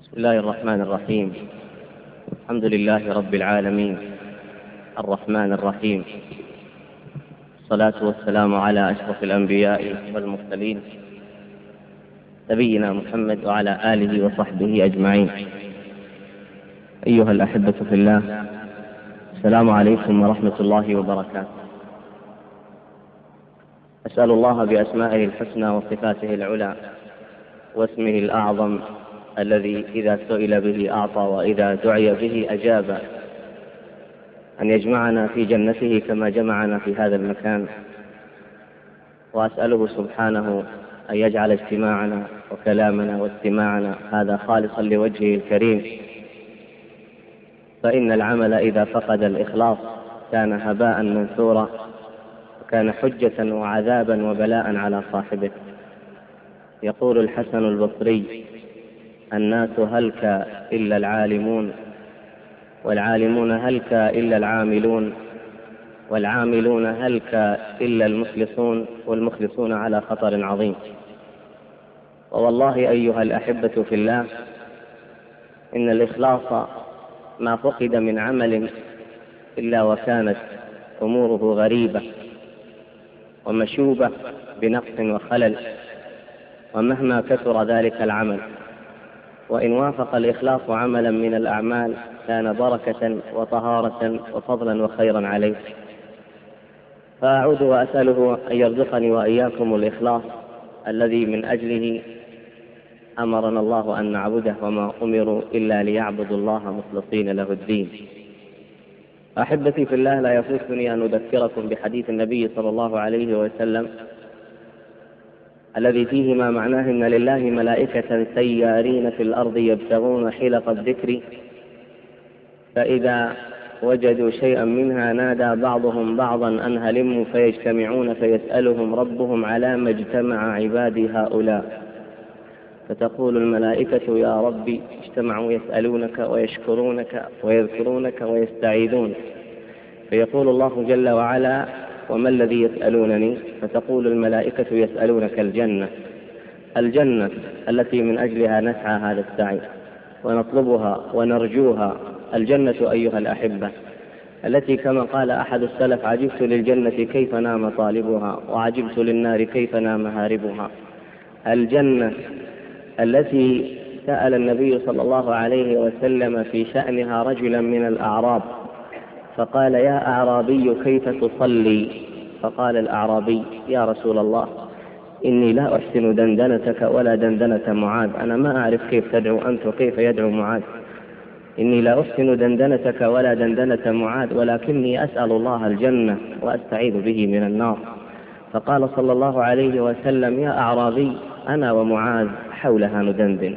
بسم الله الرحمن الرحيم. الحمد لله رب العالمين الرحمن الرحيم، الصلاة والسلام على أشرف الأنبياء والمرسلين نبينا محمد وعلى آله وصحبه أجمعين. أيها الأحبة في الله، السلام عليكم ورحمة الله وبركاته. أسأل الله بأسمائه الحسنى وصفاته العلى واسمه الأعظم الذي إذا سئل به أعطى وإذا دعي به أجاب، أن يجمعنا في جنته كما جمعنا في هذا المكان، وأسأله سبحانه أن يجعل اجتماعنا وكلامنا واستماعنا هذا خالصا لوجهه الكريم، فإن العمل إذا فقد الإخلاص كان هباء منثورا، وكان حجة وعذابا وبلاء على صاحبه. يقول الحسن البصري: الناس هلك إلا العالمون، والعالمون هلك إلا العاملون، والعاملون هلك إلا المخلصون، والمخلصون على خطر عظيم. ووالله أيها الأحبة في الله، إن الإخلاص ما فقد من عمل إلا وكانت أموره غريبة ومشوبة بنقص وخلل، ومهما كثر ذلك العمل، وإن وافق الإخلاص عملا من الأعمال كان بركة وطهارة وفضلا وخيرا عليه. فأعود وأسأله أن يرزقني وإياكم الإخلاص الذي من أجله أمرنا الله أن نعبده، وما أمروا إلا ليعبدوا الله مخلصين له الدين. أحبتي في الله، لا يفوتني أن أذكركم بحديث النبي صلى الله عليه وسلم الذي فيه ما معناه: إن لله ملائكة سيارين في الأرض يبتغون حلق الذكر، فإذا وجدوا شيئا منها نادى بعضهم بعضا أن هلموا، فيجتمعون فيسألهم ربهم على ما اجتمع عبادي هؤلاء، فتقول الملائكة: يا ربي اجتمعوا يسألونك ويشكرونك ويذكرونك ويستعيذون. فيقول الله جل وعلا: وما الذي يسألونني؟ فتقول الملائكة: يسألونك الجنة. الجنة التي من أجلها نسعى هذا السعي ونطلبها ونرجوها، الجنة أيها الأحبة التي كما قال أحد السلف: عجبت للجنة كيف نام طالبها، وعجبت للنار كيف نام هاربها. الجنة التي سأل النبي صلى الله عليه وسلم في شأنها رجلا من الأعراب فقال: يا أعرابي كيف تصلي؟ فقال الأعرابي: يا رسول الله، إني لا أحسن دندنتك ولا دندنة معاذ. أنا ما أعرف كيف تدعو أنت وكيف يدعو معاذ. إني لا أحسن دندنتك ولا دندنة معاذ، ولكني أسأل الله الجنة وأستعيذ به من النار. فقال صلى الله عليه وسلم: يا أعرابي، أنا ومعاذ حولها ندندن.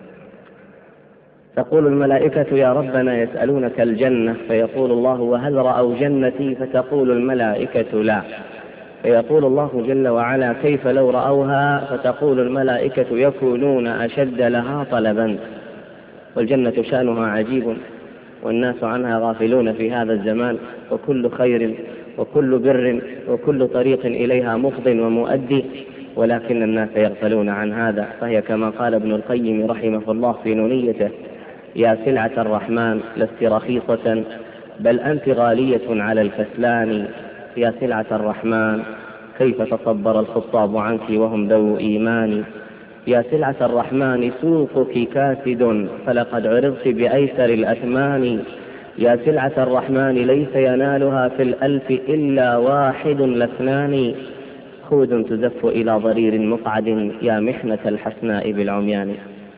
تقول الملائكة: يا ربنا يسألونك الجنة. فيقول الله: وهل رأوا جنتي؟ فتقول الملائكة: لا. فيقول الله جل وعلا: كيف لو رأوها؟ فتقول الملائكة: يكونون أشد لها طلبا. والجنة شأنها عجيب، والناس عنها غافلون في هذا الزمان، وكل خير وكل بر وكل طريق إليها مفض ومؤدي، ولكن الناس يغفلون عن هذا. فهي كما قال ابن القيم رحمه الله في نونيته: يا سلعة الرحمن لست رخيصة، بل أنت غالية على الكسلان. يا سلعة الرحمن كيف تصبر الخطاب عنك وهم ذو إيمان. يا سلعة الرحمن سوقك كاسد، فلقد عرضت بأيسر الأثمان. يا سلعة الرحمن ليس ينالها في الألف إلا واحد لاثنان. خود تزف إلى ضرير مقعد، يا محنة الحسناء بالعميان.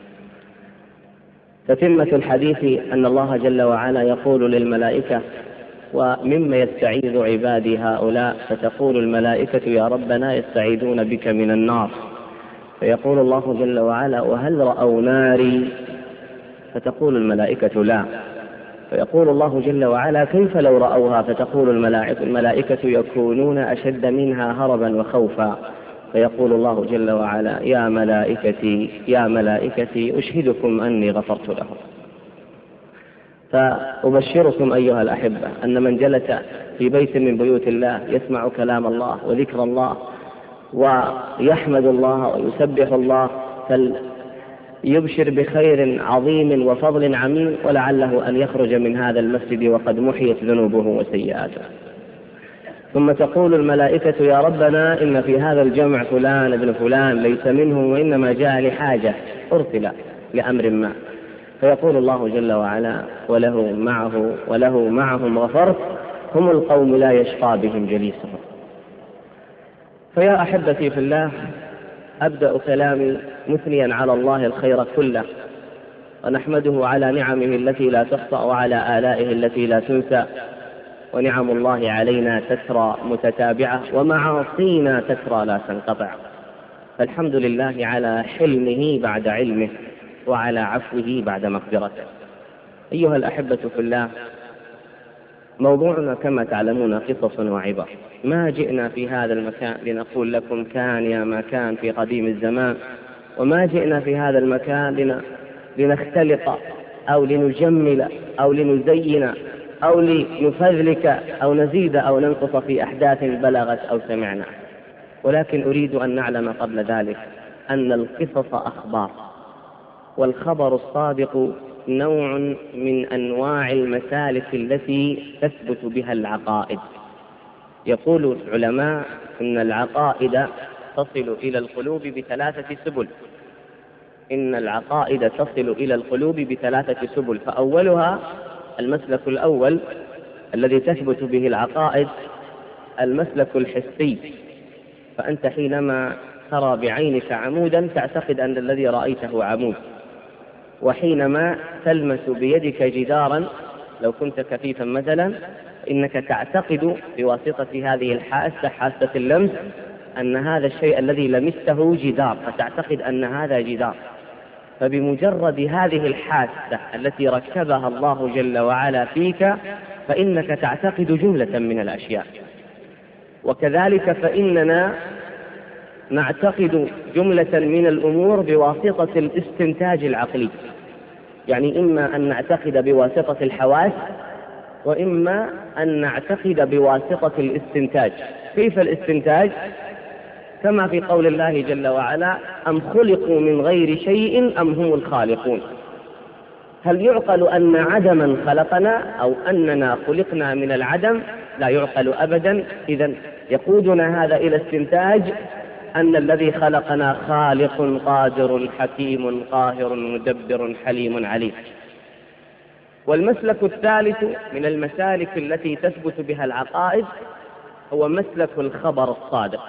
تتمة الحديث أن الله جل وعلا يقول للملائكة: ومما يستعيذ عبادي هؤلاء؟ فتقول الملائكة: يا ربنا يستعيذون بك من النار. فيقول الله جل وعلا: وهل رأوا ناري؟ فتقول الملائكة: لا. فيقول الله جل وعلا: كيف لو رأوها؟ فتقول الملائكة: يكونون أشد منها هربا وخوفا. فيقول الله جل وعلا: يا ملائكتي يا ملائكتي أشهدكم أني غفرت لهم. فأبشركم أيها الأحبة أن من جلس في بيت من بيوت الله يسمع كلام الله وذكر الله ويحمد الله ويسبح الله، يبشر بخير عظيم وفضل عميم، ولعله أن يخرج من هذا المسجد وقد محيت ذنوبه وسيئاته. ثم تقول الملائكة: يا ربنا إن في هذا الجمع فلان ابن فلان ليس منهم وإنما جاء لحاجة أرسل لأمر ما. فيقول الله جل وعلا: وله معهم غفرت، هم القوم لا يشقى بهم جليسهم. فيا أحبتي في الله، أبدأ كلامي مثنيا على الله الخير كله، ونحمده على نعمه التي لا تحصى وعلى آلائه التي لا تنسى. ونعم الله علينا تترى متتابعة، ومعاصينا تترى لا تنقطع. فالحمد لله على حلمه بعد علمه، وعلى عفوه بعد مغفرته. أيها الأحبة في الله، موضوعنا كما تعلمون قصص وعبر. ما جئنا في هذا المكان لنقول لكم كان يا ما كان في قديم الزمان، وما جئنا في هذا المكان لنختلق أو لنجمل أو لنزين أو لنفذلك أو نزيد أو ننقص في أحداث بلغت أو سمعنا، ولكن أريد أن نعلم قبل ذلك أن القصص أخبار، والخبر الصادق نوع من أنواع المسالك التي تثبت بها العقائد. يقول العلماء إن العقائد تصل إلى القلوب بثلاثة سبل. إن العقائد تصل إلى القلوب بثلاثة سبل، فأولها المسلك الأول الذي تثبت به العقائد المسلك الحسي. فأنت حينما ترى بعينك عمودا تعتقد أن الذي رأيته عمود، وحينما تلمس بيدك جدارا لو كنت كفيفا مثلا إنك تعتقد بواسطة هذه الحاسة، حاسة اللمس، أن هذا الشيء الذي لمسته جدار، فتعتقد أن هذا جدار. فبمجرد هذه الحاسة التي ركبها الله جل وعلا فيك فإنك تعتقد جملة من الأشياء. وكذلك فإننا نعتقد جملة من الأمور بواسطة الاستنتاج العقلي، يعني إما أن نعتقد بواسطة الحواس، وإما أن نعتقد بواسطة الاستنتاج. كيف الاستنتاج؟ كما في قول الله جل وعلا: أم خلقوا من غير شيء أم هم الخالقون. هل يعقل أن عدما خلقنا أو أننا خلقنا من العدم؟ لا يعقل أبدا. إذن يقودنا هذا إلى استنتاج أن الذي خلقنا خالق قادر حكيم قاهر مدبر حليم عليم. والمسلك الثالث من المسالك التي تثبت بها العقائد هو مسلك الخبر الصادق.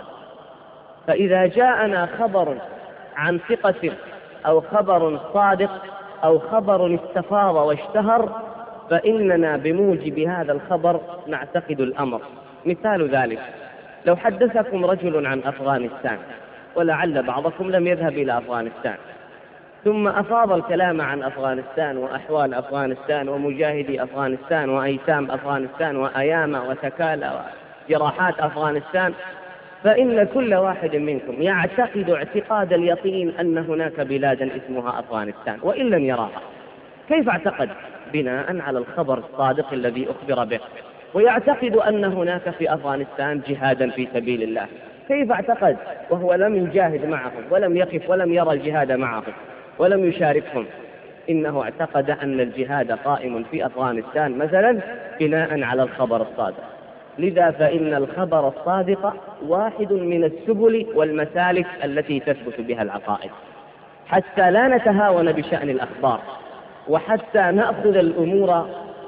فإذا جاءنا خبر عن ثقة أو خبر صادق أو خبر استفاض واشتهر فإننا بموجب هذا الخبر نعتقد الأمر. مثال ذلك: لو حدثكم رجل عن أفغانستان، ولعل بعضكم لم يذهب إلى أفغانستان، ثم أفاض الكلام عن أفغانستان وأحوال أفغانستان ومجاهدي أفغانستان وأيتام أفغانستان وأيام وتكالى وجراحات أفغانستان، فإن كل واحد منكم يعتقد اعتقاد اليقين أن هناك بلادا اسمها أفغانستان وإن لم يراها. كيف اعتقد؟ بناء على الخبر الصادق الذي أخبر به. ويعتقد أن هناك في أفغانستان جهادا في سبيل الله. كيف اعتقد وهو لم يجاهد معهم ولم يقف ولم يرى الجهاد معهم ولم يشاركهم؟ إنه اعتقد أن الجهاد قائم في أفغانستان مثلا بناء على الخبر الصادق. لذا فإن الخبر الصادق واحد من السبل والمسالك التي تثبت بها العقائد، حتى لا نتهاون بشأن الأخبار، وحتى نأخذ الأمور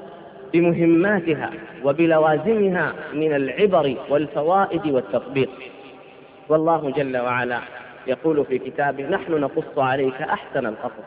بمهماتها وبلوازمها من العبر والفوائد والتطبيق. والله جل وعلا يقول في كتابه: نحن نقص عليك أحسن القصص.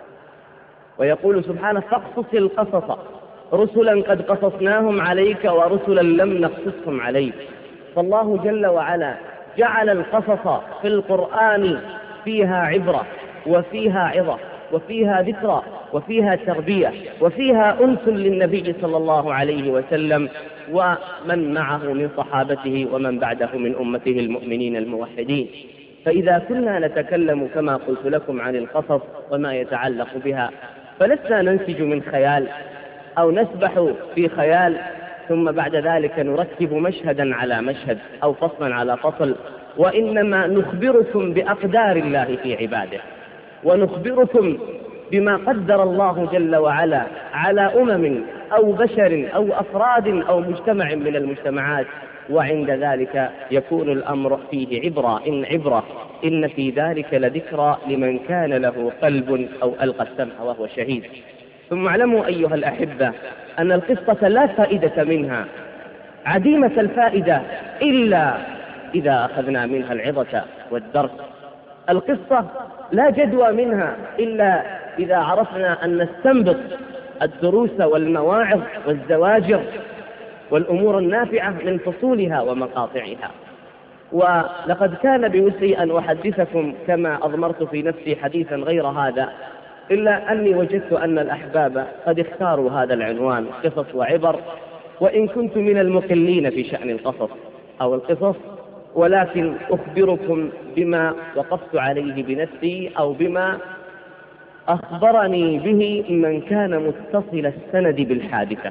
ويقول سبحانه: فاقصص القصص رسلا قد قصصناهم عليك ورسلا لم نقصصهم عليك. فالله جل وعلا جعل القصص في القرآن فيها عبرة وفيها عظة وفيها ذكرى وفيها تربية وفيها أنس للنبي صلى الله عليه وسلم ومن معه من صحابته ومن بعده من أمته المؤمنين الموحدين. فإذا كنا نتكلم كما قلت لكم عن القصص وما يتعلق بها، فلسنا ننسج من خيال أو نسبح في خيال ثم بعد ذلك نركب مشهدا على مشهد أو فصلا على فصل، وإنما نخبركم بأقدار الله في عباده، ونخبركم بما قدر الله جل وعلا على أمم أو بشر أو أفراد أو مجتمع من المجتمعات، وعند ذلك يكون الأمر فيه عبرة إن في ذلك لذكرى لمن كان له قلب أو ألقى السمع وهو شهيد. ثم اعلموا أيها الأحبة أن القصة لا فائدة منها، عديمة الفائدة إلا إذا أخذنا منها العظة والدرس. القصة لا جدوى منها إلا إذا عرفنا أن نستنبط الدروس والمواعظ والزواجر والأمور النافعة من فصولها ومقاطعها. ولقد كان بوسعي أن أحدثكم كما أضمرت في نفسي حديثا غير هذا، إلا أني وجدت أن الأحباب قد اختاروا هذا العنوان قصص وعبر، وإن كنت من المقلين في شأن القصص أو القصص، ولكن أخبركم بما وقفت عليه بنفسي أو بما أخبرني به من كان متصل السند بالحادثة.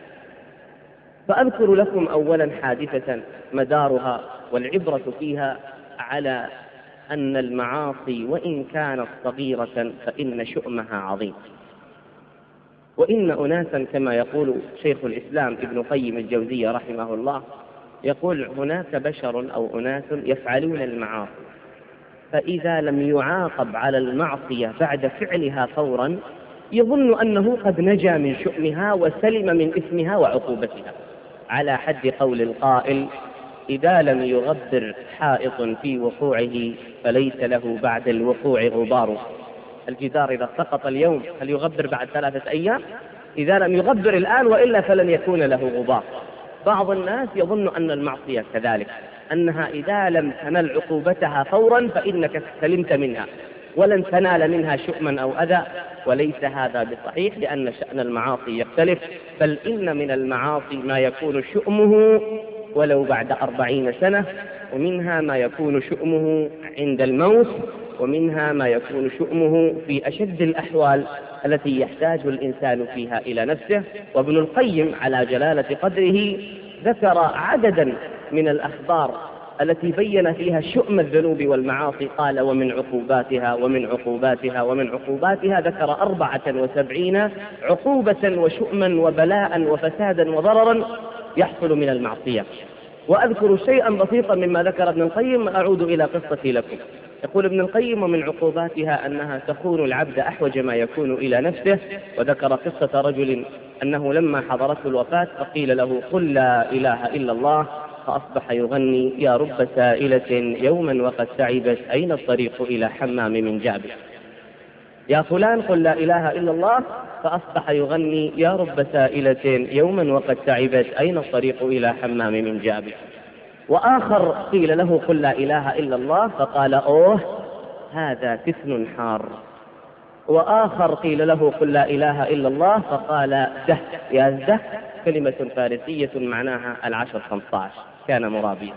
فأذكر لكم أولا حادثة مدارها والعبرة فيها على أن المعاصي وإن كانت صغيرة فإن شؤمها عظيم، وإن أناسا كما يقول شيخ الإسلام ابن قيم الجوزية رحمه الله، يقول هناك بشر أو أناس يفعلون المعاصي، فإذا لم يعاقب على المعصية بعد فعلها فورا يظن أنه قد نجا من شؤمها وسلم من إثمها وعقوبتها، على حد قول القائل: إذا لم يغبر حائط في وقوعه فليس له بعد الوقوع غبار. الجدار إذا سقط اليوم هل يغبر بعد 3 أيام؟ إذا لم يغبر الآن وإلا فلن يكون له غبار. بعض الناس يظن أن المعصية كذلك، أنها إذا لم تنل عقوبتها فورا فإنك سلمت منها ولن تنال منها شؤما أو أذى، وليس هذا بصحيح، لأن شأن المعاصي يختلف، بل إن من المعاصي ما يكون شؤمه ولو بعد 40 سنة، ومنها ما يكون شؤمه عند الموت، ومنها ما يكون شؤمه في أشد الأحوال التي يحتاج الإنسان فيها إلى نفسه. وابن القيم على جلالة قدره ذكر عددا من الأخبار التي بين فيها شؤم الذنوب والمعاصي، قال: ومن عقوباتها ومن عقوباتها ومن عقوباتها، ذكر 74 عقوبة وشؤما وبلاء وفسادا وضررا يحصل من المعصية. وأذكر شيئا بسيطا مما ذكر ابن القيم، أعود إلى قصتي لكم. يقول ابن القيم: ومن عقوباتها أنها تخون العبد أحوج ما يكون إلى نفسه. وذكر قصة رجل أنه لما حضرته الوفاة فقيل له: قل لا إله إلا الله، فأصبح يغني: يا رب سائلة يوما وقد تعبت، أين الطريق إلى حمام من جابر. يا فلان قل لا إله إلا الله، فأصبح يغني: يا رب سائلة يوما وقد تعبت، أين الطريق إلى حمام من جابر. وآخر قيل له: قل لا إله إلا الله، فقال: أوه هذا تفن حار. وآخر قيل له: قل لا إله إلا الله، فقال: ده يا ده، كلمة فارسية معناها 10-15، كان مرابيا.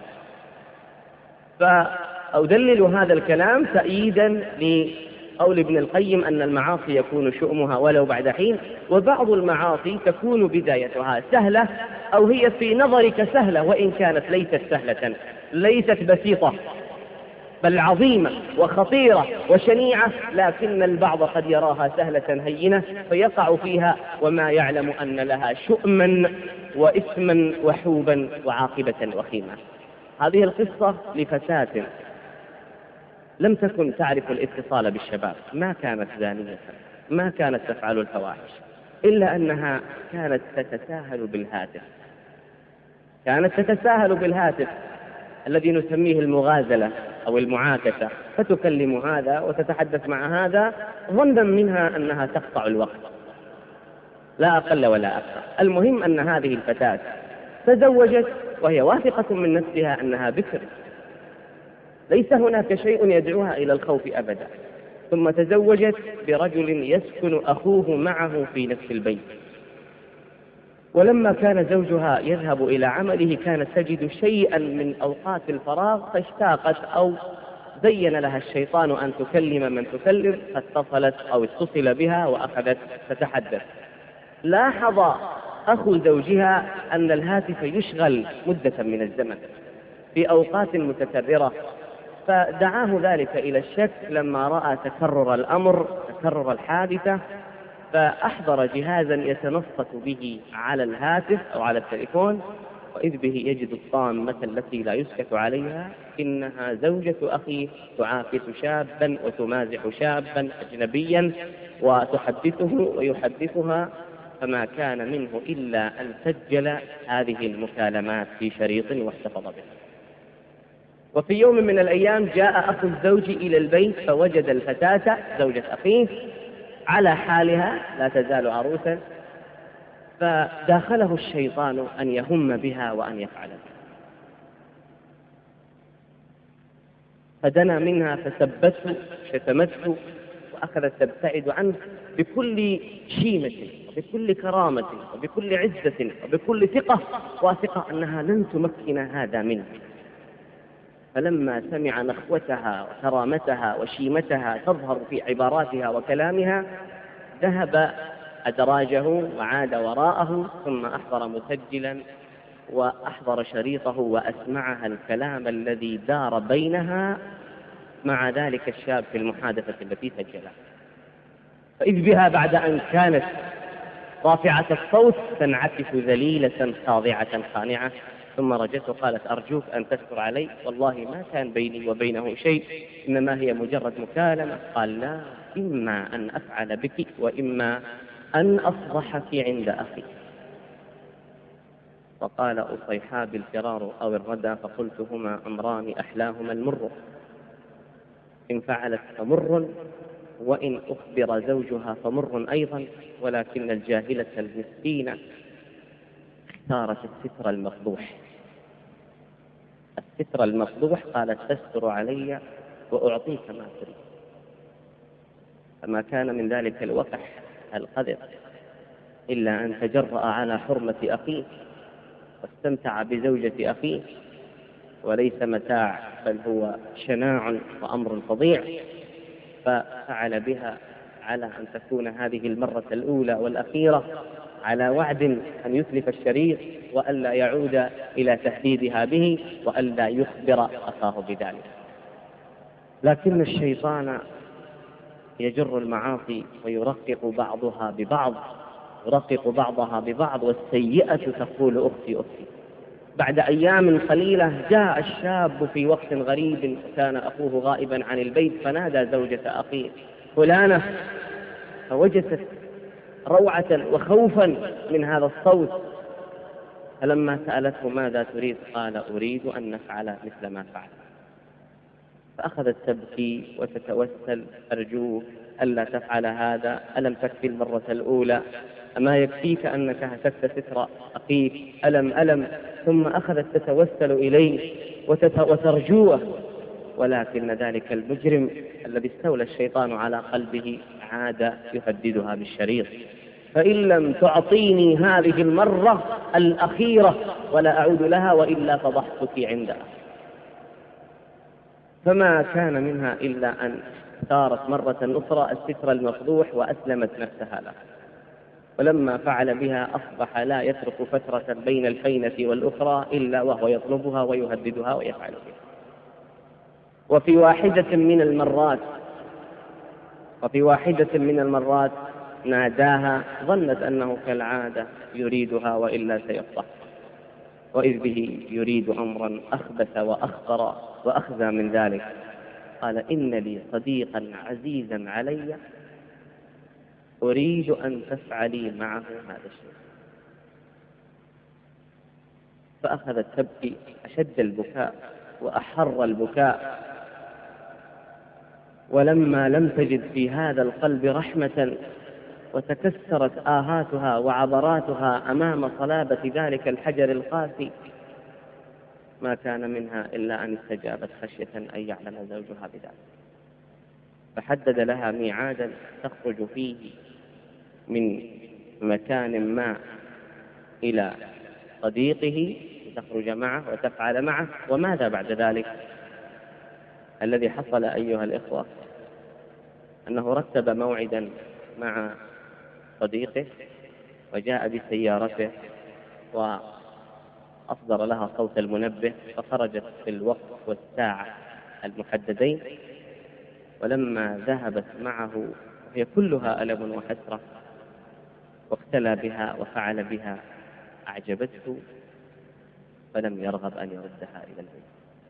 فأدلل هذا الكلام تأييدا لقول ابن القيم أن المعاصي يكون شؤمها ولو بعد حين، وبعض المعاصي تكون بدايتها سهلة، أو هي في نظرك سهلة وإن كانت ليست سهلة، ليست بسيطة، بل عظيمة وخطيرة وشنيعة، لكن البعض قد يراها سهلة هينة فيقع فيها وما يعلم أن لها شؤما وإثما وحوبا وعاقبة وخيمة. هذه القصة لفتاة لم تكن تعرف الاتصال بالشباب، ما كانت زانية، ما كانت تفعل الفواحش، إلا أنها كانت تتساهل بالهاتف، كانت تتساهل بالهاتف الذي نسميه المغازلة أو المعاكسة، فتكلم هذا وتتحدث مع هذا ظنا منها أنها تقطع الوقت، لا أقل ولا أكثر. المهم أن هذه الفتاة تزوجت وهي واثقة من نفسها أنها بكر، ليس هناك شيء يدعوها إلى الخوف أبدا، ثم تزوجت برجل يسكن أخوه معه في نفس البيت. ولما كان زوجها يذهب إلى عمله كانت تجد شيئا من أوقات الفراغ فاشتاقت، أو زين لها الشيطان أن تكلم من تكلم، فاتصلت أو اتصل بها وأخذت تتحدث. لاحظ أخو زوجها أن الهاتف يشغل مدة من الزمن في أوقات متكررة، فدعاه ذلك إلى الشك لما رأى تكرر الأمر تكرر الحادثة، فأحضر جهازا يتنصت به على الهاتف أو على التليفون، وإذ به يجد الطامة التي لا يسكت عليها، إنها زوجة أخيه تعاكس شابا وتمازح شابا أجنبيا وتحدثه ويحدثها، فما كان منه إلا أن سجل هذه المكالمات في شريط واحتفظ به. وفي يوم من الأيام جاء أخو الزوج إلى البيت فوجد الفتاة زوجة أخيه على حالها لا تزال عروسا، فداخله الشيطان أن يهم بها وأن يفعل بها، فدنا منها فسبته شتمته وأخذت تبتعد عنه بكل شيمة وبكل كرامة وبكل عزة وبكل ثقة، واثقة أنها لن تمكن هذا منه. فلما سمع نخوتها وكرامتها وشيمتها تظهر في عباراتها وكلامها ذهب أدراجه وعاد وراءه، ثم أحضر مسجلا وأحضر شريطه وأسمعها الكلام الذي دار بينها مع ذلك الشاب في المحادثة التي سجلها. فإذ بها بعد أن كانت رافعة الصوت تنعكس ذليلة خاضعة خانعة، ثم رجته قالت: أرجوك أن تستر علي، والله ما كان بيني وبينه شيء، إنما هي مجرد مكالمة. قال: لا، إما أن أفعل بك وإما أن أفضحك عند أخي. وقال أصيحاب الفرار أو الردى، فقلت: هما أمران أحلاهما المر، إن فعلت فمر، وإن أخبر زوجها فمر أيضا، ولكن الجاهلة المسكينة اختارت الستر المفضوح. الستر المفضوح قالت: تستر علي وأعطيك ما تريد. فما كان من ذلك الوقح القذر إلا أن تجرأ على حرمة أخيه واستمتع بزوجة أخيه، وليس متاع بل هو شناع وأمر فظيع، ففعل بها على أن تكون هذه المرة الأولى والأخيرة، على وعد أن يتلف الشريط وألا يعود إلى تهديدها به وألا يخبر أخاه بذلك. لكن الشيطان يجر المعاصي ويرقق بعضها ببعض، يرقق بعضها ببعض، والسيئة تقول: أختي أختي. بعد أيام قليلة جاء الشاب في وقت غريب، كان أخوه غائبا عن البيت، فنادى زوجة أخيه: فلانة، فوجدت روعة وخوفا من هذا الصوت، فلما سألته: ماذا تريد؟ قال: أريد أن نفعل مثل ما فعل. فأخذت تبكي وتتوسل: أرجوك ألا تفعل هذا، ألم تكفي المرة الأولى؟ أما يكفيك أنك هتكت ستر أخيك؟ ألم. ثم أخذت تتوسل إليه وترجوه، ولكن ذلك المجرم الذي استولى الشيطان على قلبه عاد يهددها بالشريط: فإن لم تعطيني هذه المرة الأخيرة ولا أعود لها، وإلا فضحتك عندها. فما كان منها إلا أن صارت مرة أخرى الستر المفضوح وأسلمت نفسها له. ولما فعل بها أصبح لا يترك فترة بين الحينة والأخرى إلا وهو يطلبها ويهددها ويفعل بها. وفي واحدة من المرات ناداها، ظنت أنه كالعادة يريدها وإلا سيفضح، وإذ به يريد أمرا أخبث وأخطر وأخزى من ذلك. قال: إن لي صديقا عزيزا علي أريد أن تفعلي معه هذا الشيء. فأخذت تبكي أشد البكاء وأحر البكاء، ولما لم تجد في هذا القلب رحمة وتكسرت آهاتها وعبراتها أمام صلابة ذلك الحجر القاسي، ما كان منها إلا أن استجابت خشية أن يعلم زوجها بذلك. فحدد لها ميعادا تخرج فيه من مكان ما إلى صديقه لتخرج معه وتفعل معه. وماذا بعد ذلك؟ الذي حصل أيها الإخوة أنه رتب موعدا مع صديقه وجاء بسيارته وأصدر لها صوت المنبه، فخرجت في الوقت والساعة المحددين. ولما ذهبت معه هي كلها ألم وحسرة، واختلى بها وفعل بها، أعجبته فلم يرغب أن يردها إلى البيت.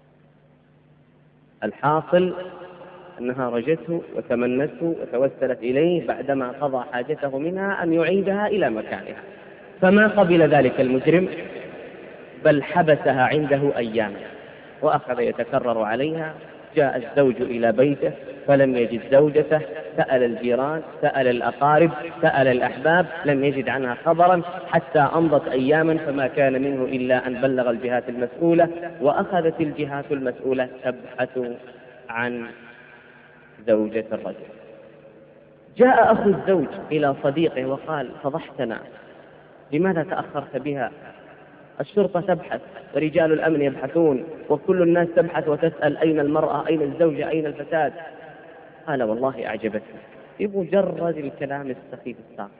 الحاصل أنها رجته وتمنته وتوسلت إليه بعدما قضى حاجته منها أن يعيدها إلى مكانها، فما قبل ذلك المجرم، بل حبسها عنده أياما وأخذ يتكرر عليها. جاء الزوج إلى بيته فلم يجد زوجته، سأل الجيران، سأل الأقارب، سأل الأحباب، لم يجد عنها خبرا حتى أمضت أياما، فما كان منه إلا أن بلغ الجهات المسؤولة، وأخذت الجهات المسؤولة تبحث عن زوجة الرجل. جاء أخو الزوج إلى صديقه وقال: فضحتنا، لماذا تأخرت بها؟ الشرطة تبحث ورجال الأمن يبحثون وكل الناس تبحث وتسأل أين المرأة، أين الزوجة، أين الفتاة؟ قال: والله أعجبتني، بمجرد الكلام السخيف الساقط.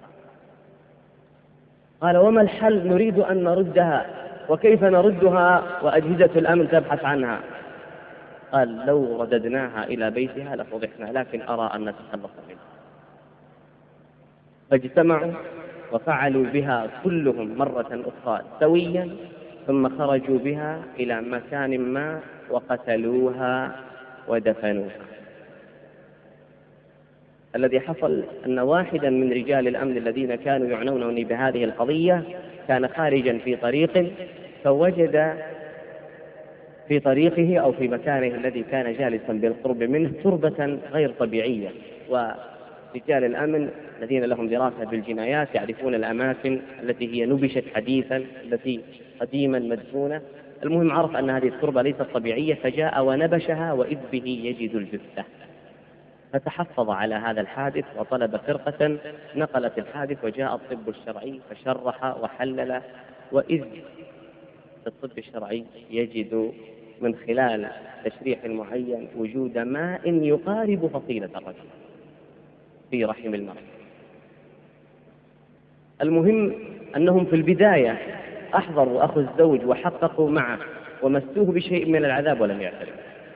قال: وما الحل؟ نريد أن نردها، وكيف نردها وأجهزة الأمن تبحث عنها؟ قال: لو رددناها إلى بيتها لفضحنا، لكن أرى أن نتخلص منها. فاجتمعوا وفعلوا بها كلهم مرة أخرى سويا، ثم خرجوا بها إلى مكان ما وقتلوها ودفنوها. الذي حصل أن واحدا من رجال الأمن الذين كانوا يعنونني بهذه القضية كان خارجا في طريق، فوجد في طريقه أو في مكانه الذي كان جالسا بالقرب منه تربة غير طبيعية، ورجال الأمن الذين لهم دراسة بالجنايات يعرفون الأماكن التي هي نبشت حديثا، التي قديما مدفونة. المهم عرف أن هذه التربة ليست طبيعية، فجاء ونبشها وإذ به يجد الجثة، فتحفظ على هذا الحادث وطلب فرقة نقلت الحادث، وجاء الطب الشرعي فشرح وحلل، وإذ الطب الشرعي يجد من خلال تشريح معين وجود ماء يقارب فصيلة الرجل في رحم المرأة. المهم أنهم في البداية أحضروا أخو الزوج وحققوا معه ومسوه بشيء من العذاب ولم يعترف.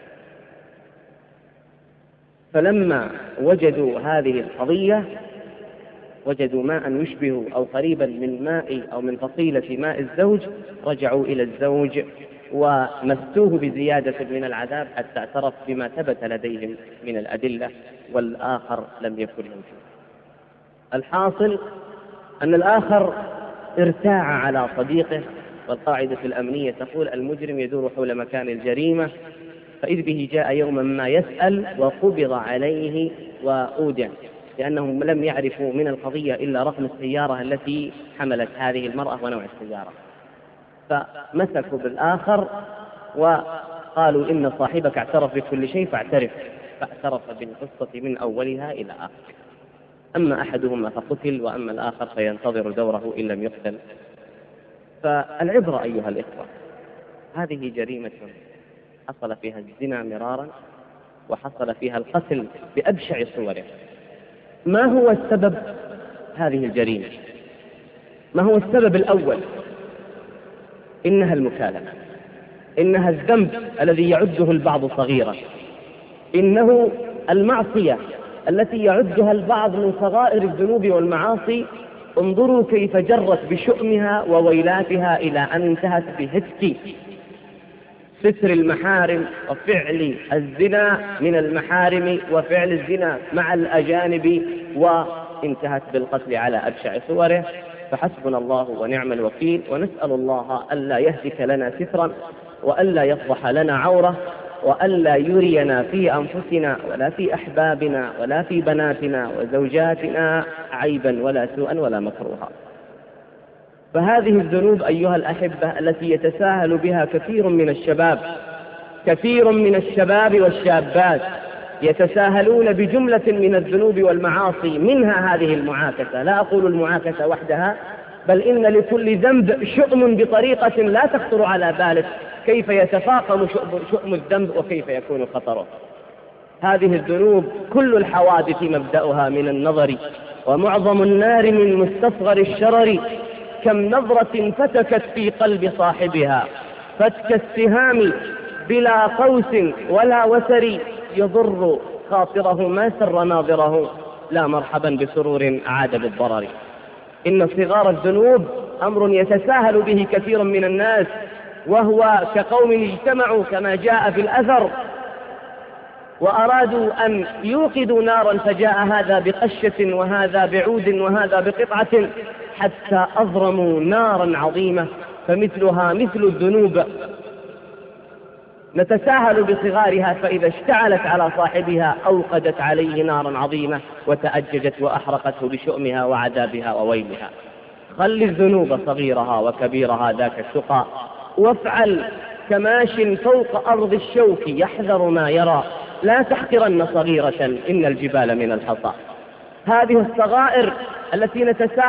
فلما وجدوا هذه القضية وجدوا ماء يشبه أو قريبا من ماء أو من فصيلة ماء الزوج، رجعوا إلى الزوج ومسوه بزيادة من العذاب حتى اعترف بما ثبت لديهم من الأدلة، والآخر لم يكن موجود. الحاصل أن الآخر ارتاع على صديقه، والقاعدة الأمنية تقول المجرم يدور حول مكان الجريمة، فإذ به جاء يوما ما يسأل وقبض عليه وأودع، لأنهم لم يعرفوا من القضية إلا رقم السيارة التي حملت هذه المرأة ونوع السيارة، فمسكوا بالآخر وقالوا إن صاحبك اعترف بكل شيء فاعترف، فاعترف بالقصة من أولها إلى آخر. أما أحدهما فقتل وأما الآخر فينتظر دوره إن لم يقتل. فالعبرة أيها الإخوة، هذه جريمة حصل فيها الزنا مرارا وحصل فيها القتل بأبشع صوره. ما هو السبب هذه الجريمة؟ ما هو السبب الأول؟ إنها المكالمة، إنها الذنب الذي يعده البعض صغيرا، إنه المعصية التي يعدها البعض من صغائر الذنوب والمعاصي. انظروا كيف جرت بشؤمها وويلاتها إلى أن انتهت بهتك ستر المحارم وفعل الزنا من المحارم وفعل الزنا مع الأجانب، وانتهت بالقتل على أبشع صوره. فحسبنا الله ونعم الوكيل، ونسأل الله ألا يهتك لنا سترا، وألا يفضح لنا عورة، وألا يرينا في أنفسنا ولا في أحبابنا ولا في بناتنا وزوجاتنا عيبا ولا سوءا ولا مكروها. فهذه الذنوب أيها الأحبة التي يتساهل بها كثير من الشباب والشابات، يتساهلون بجملة من الذنوب والمعاصي، منها هذه المعاكسة. لا أقول المعاكسة وحدها، بل إن لكل ذنب شؤم بطريقة لا تخطر على بالك كيف يتفاقم شؤم الذنب وكيف يكون خطره. هذه الذنوب كل الحوادث مبدأها من النظر، ومعظم النار من مستصغر الشرر. كم نظرة فتكت في قلب صاحبها فتك السهام بلا قوس ولا وتر، يضر خاطره ما سر ناظره، لا مرحبا بسرور عاد بالضرر. إن صغار الذنوب أمر يتساهل به كثير من الناس، وهو كقوم اجتمعوا كما جاء في الأثر وأرادوا أن يوقدوا نارا، فجاء هذا بقشة وهذا بعود وهذا بقطعة حتى أضرموا نارا عظيمة، فمثلها مثل الذنوب، نتساهل بصغارها فإذا اشتعلت على صاحبها أوقدت عليه نارا عظيمة وتأججت وأحرقته بشؤمها وعذابها وويلها. خل الذنوب صغيرها وكبيرها ذاك الشقى، وافعل كماش فوق أرض الشوك يحذر ما يرى، لا تحقرن صغيرة إن الجبال من الحصى. هذه الصغائر التي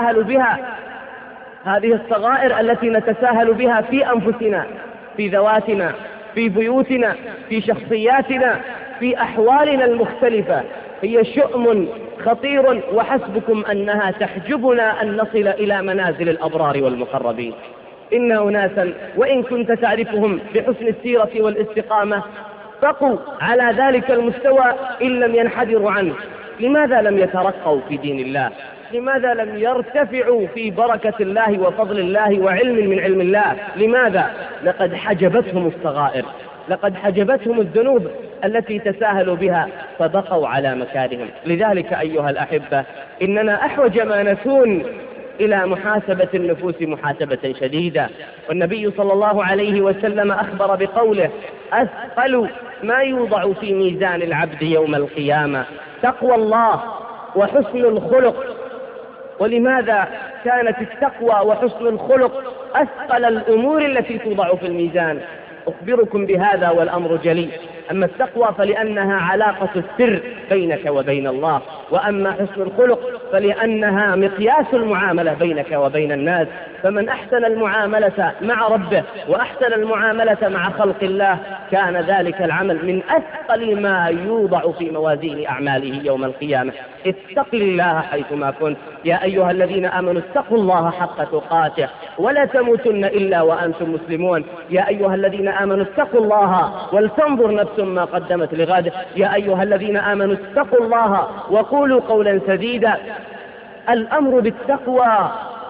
نتساهل بها في أنفسنا، في ذواتنا، في بيوتنا، في شخصياتنا، في أحوالنا المختلفة، هي شؤم خطير، وحسبكم أنها تحجبنا أن نصل إلى منازل الأبرار والمقربين. إن أناسا وإن كنت تعرفهم بحسن السيرة والاستقامة بقوا على ذلك المستوى إن لم ينحدروا عنه. لماذا لم يترقوا في دين الله؟ لماذا لم يرتفعوا في بركة الله وفضل الله وعلم من علم الله؟ لماذا؟ لقد حجبتهم الصغائر، لقد حجبتهم الذنوب التي تساهلوا بها فبقوا على مكانهم. لذلك أيها الأحبة، إننا أحوج ما نكون إلى محاسبة النفوس محاسبة شديدة. والنبي صلى الله عليه وسلم أخبر بقوله: أثقل ما يوضع في ميزان العبد يوم القيامة تقوى الله وحسن الخلق. ولماذا كانت التقوى وحسن الخلق أثقل الأمور التي توضع في الميزان؟ أخبركم بهذا والأمر جلي. أما التقوى فلأنها علاقة السر بينك وبين الله، وأما حسن الخلق فلأنها مقياس المعاملة بينك وبين الناس. فمن أحسن المعاملة مع ربه وأحسن المعاملة مع خلق الله كان ذلك العمل من أثقل ما يوضع في موازين أعماله يوم القيامة. اتق الله حيثما كنت. يا أيها الذين آمنوا اتقوا الله حق تقاته ولا تموتن إلا وأنتم مسلمون. يا أيها الذين آمنوا اتقوا الله ولتنظر نفس ما قدمت لغد. يا أيها الذين آمنوا اتقوا الله وقولوا قولا سديدا. الأمر بالتقوى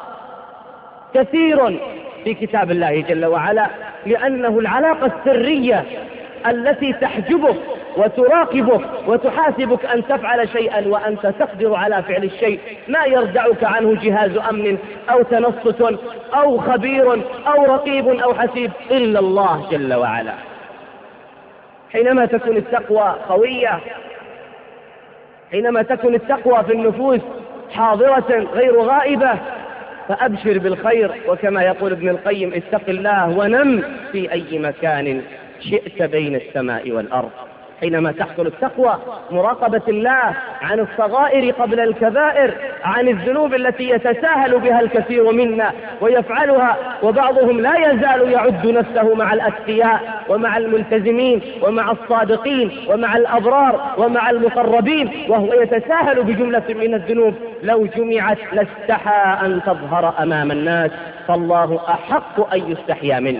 كثير في كتاب الله جل وعلا، لأنه العلاقة السرية التي تحجبك وتراقبك وتحاسبك أن تفعل شيئا وأنت تقدر على فعل الشيء، ما يردعك عنه جهاز أمن أو تنصت أو خبير أو رقيب أو حسيب إلا الله جل وعلا. حينما تكون التقوى قوية، حينما تكون التقوى في النفوس حاضرة غير غائبة، فأبشر بالخير. وكما يقول ابن القيم: اتق الله ونم في أي مكان شئت بين السماء والأرض. حينما تحصل التقوى مراقبة الله عن الصغائر قبل الكبائر، عن الذنوب التي يتساهل بها الكثير منا ويفعلها، وبعضهم لا يزال يعد نفسه مع الأتقياء ومع الملتزمين ومع الصادقين ومع الأبرار ومع المقربين، وهو يتساهل بجملة من الذنوب لو جمعت لاستحى أن تظهر أمام الناس، فالله أحق أن يستحيا منه.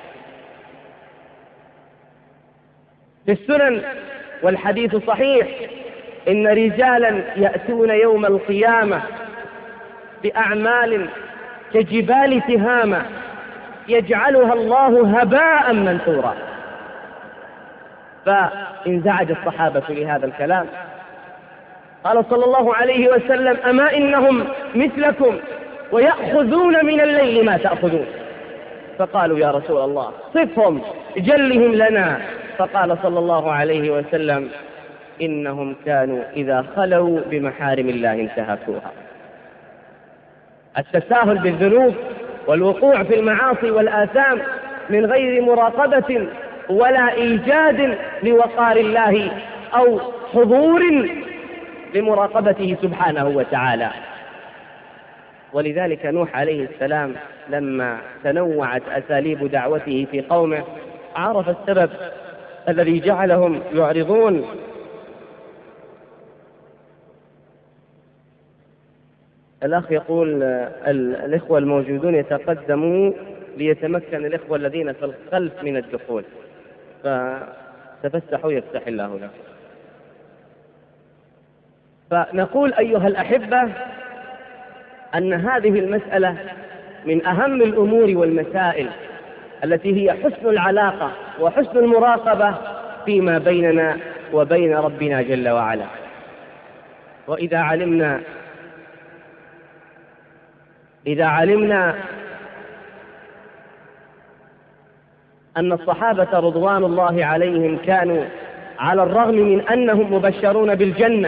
في السنن والحديث صحيح: إن رجالا يأتون يوم القيامة بأعمال كجبال تهامة يجعلها الله هباء منثورا. فانزعج الصحابة لهذا الكلام. قال صلى الله عليه وسلم: أما إنهم مثلكم ويأخذون من الليل ما تأخذون. فقالوا: يا رسول الله صفهم جلهم لنا. فقال صلى الله عليه وسلم: إنهم كانوا إذا خلوا بمحارم الله انتهكوها. التساهل بالذنوب والوقوع في المعاصي والآثام من غير مراقبة ولا إيجاد لوقار الله أو حضور لمراقبته سبحانه وتعالى. ولذلك نوح عليه السلام لما تنوعت أساليب دعوته في قومه عرف السبب الذي جعلهم يعرضون. الأخ يقول: الإخوة الموجودون يتقدموا ليتمكن الإخوة الذين في الخلف من الدخول، فتفسحوا يفتح الله لكم. فنقول أيها الأحبة أن هذه المسألة من أهم الأمور والمسائل التي هي حسن العلاقة وحسن المراقبة فيما بيننا وبين ربنا جل وعلا. وإذا علمنا أن الصحابة رضوان الله عليهم كانوا على الرغم من أنهم مبشرون بالجنة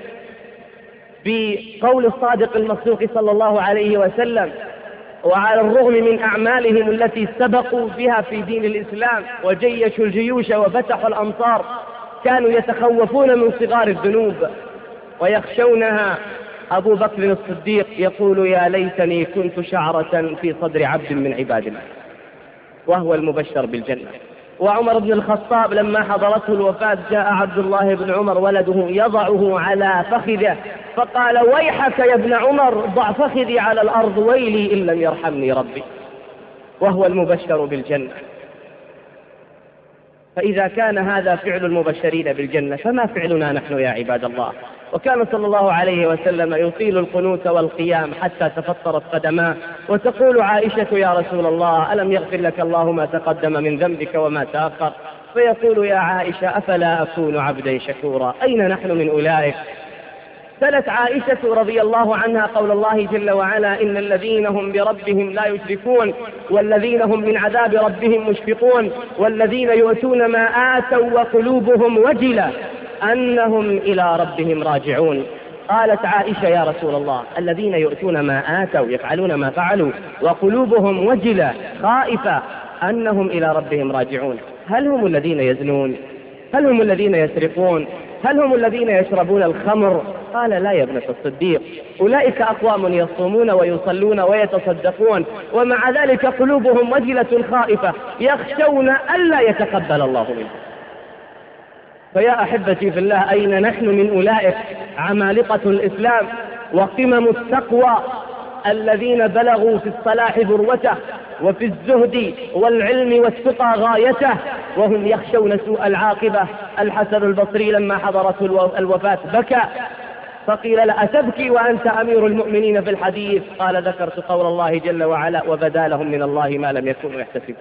بقول الصادق المصدوق صلى الله عليه وسلم، وعلى الرغم من أعمالهم التي سبقوا بها في دين الإسلام وجيشوا الجيوش وفتحوا الأمصار، كانوا يتخوفون من صغار الذنوب ويخشونها. أبو بكر الصديق يقول: يا ليتني كنت شعرة في صدر عبد من عباد الله، وهو المبشر بالجنة. وعمر بن الخطاب لما حضرته الوفاة جاء عبد الله بن عمر ولده يضعه على فخذه فقال: ويحك يا ابن عمر، ضع فخذي على الأرض، ويلي إن لم يرحمني ربي، وهو المبشر بالجنة. فإذا كان هذا فعل المبشرين بالجنة فما فعلنا نحن يا عباد الله؟ وكان صلى الله عليه وسلم يطيل القنوت والقيام حتى تفطرت قدماه، وتقول عائشة: يا رسول الله، ألم يغفر لك الله ما تقدم من ذنبك وما تأخر؟ فيقول: يا عائشة، أفلا أكون عبدا شكورا؟ أين نحن من أولئك؟ تلت عائشة رضي الله عنها قول الله جل وعلا: إن الذين هم بربهم لا يشركون والذين هم من عذاب ربهم مشفقون والذين يؤتون ما آتوا وقلوبهم وجلة أنهم إلى ربهم راجعون. قالت عائشة: يا رسول الله، الذين يؤتون ما آتوا يفعلون ما فعلوا وقلوبهم وجلة خائفة أنهم إلى ربهم راجعون، هل هم الذين يزنون؟ هل هم الذين يسرقون؟ هل هم الذين يشربون الخمر؟ قال: لا يا ابنة الصديق، أولئك أقوام يصومون ويصلون ويتصدقون ومع ذلك قلوبهم وجلة خائفة يخشون ألا يتقبل الله منهم. فيا أحبتي في الله، أين نحن من أولئك عمالقة الإسلام وقمم التقوى الذين بلغوا في الصلاح ذروته وفي الزهد والعلم والتقى غايته وهم يخشون سوء العاقبة؟ الحسن البصري لما حضرته الوفاة بكى، فقيل: لا أتبكي وأنت أمير المؤمنين في الحديث؟ قال: ذكرت قول الله جل وعلا: وبدا لهم من الله ما لم يكونوا يحتسبون،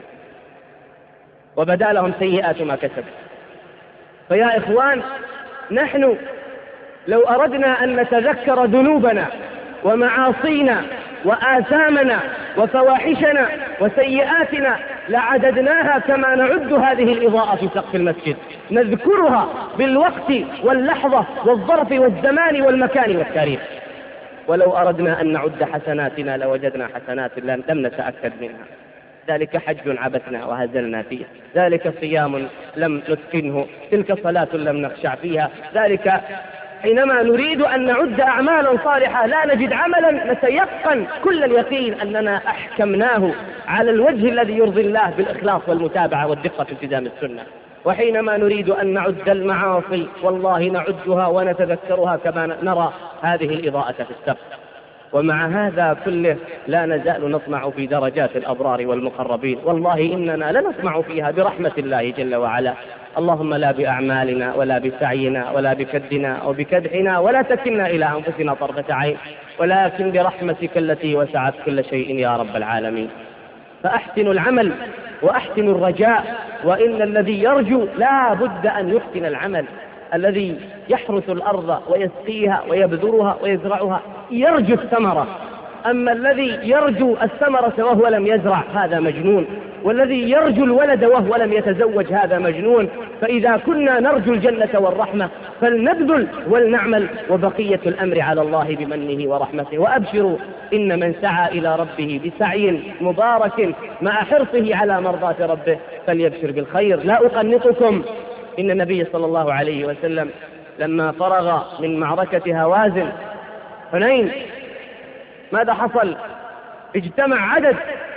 وبدا لهم سيئات ما كسبوا. فيا إخوان، نحن لو أردنا أن نتذكر ذنوبنا ومعاصينا وآثامنا وفواحشنا وسيئاتنا لعددناها كما نعد هذه الإضاءة في سقف المسجد، نذكرها بالوقت واللحظة والظرف والزمان والمكان والتاريخ. ولو أردنا أن نعد حسناتنا لوجدنا حسنات لم نتأكد منها. ذلك حج عبثنا وهزلنا فيه، ذلك صيام لم نتقنه، تلك صلاة لم نخشع فيها، ذلك حينما نريد أن نعد أعمالا صالحة لا نجد عملا نتيقن كل اليقين أننا أحكمناه على الوجه الذي يرضي الله بالإخلاص والمتابعة والدقة في التزام السنة. وحينما نريد أن نعد المعاصي والله نعدها ونتذكرها كما نرى هذه الإضاءة في السقف. ومع هذا كله لا نزال نطمع في درجات الأبرار والمقربين، والله إننا لنطمع فيها برحمة الله جل وعلا. اللهم لا بأعمالنا ولا بسعينا ولا بكدنا أو بكدحنا ولا تكلنا إلى أنفسنا طرفة عين، ولكن برحمتك التي وسعت كل شيء يا رب العالمين. فأحسنوا العمل وأحسنوا الرجاء، وإن الذي يرجو لا بد أن يحسن العمل. الذي يحرث الأرض ويسقيها ويبذرها ويزرعها يرجو الثمرة، أما الذي يرجو الثمرة وهو لم يزرع هذا مجنون، والذي يرجو الولد وهو لم يتزوج هذا مجنون. فإذا كنا نرجو الجنة والرحمة فلنبذل ولنعمل، وبقية الأمر على الله بمنه ورحمته. وأبشروا إن من سعى إلى ربه بسعي مبارك مع حرصه على مرضاة ربه فليبشر بالخير. لا أقنطكم، إن النبي صلى الله عليه وسلم لما فرغ من معركة هوازن حنين ماذا حصل؟ اجتمع عدد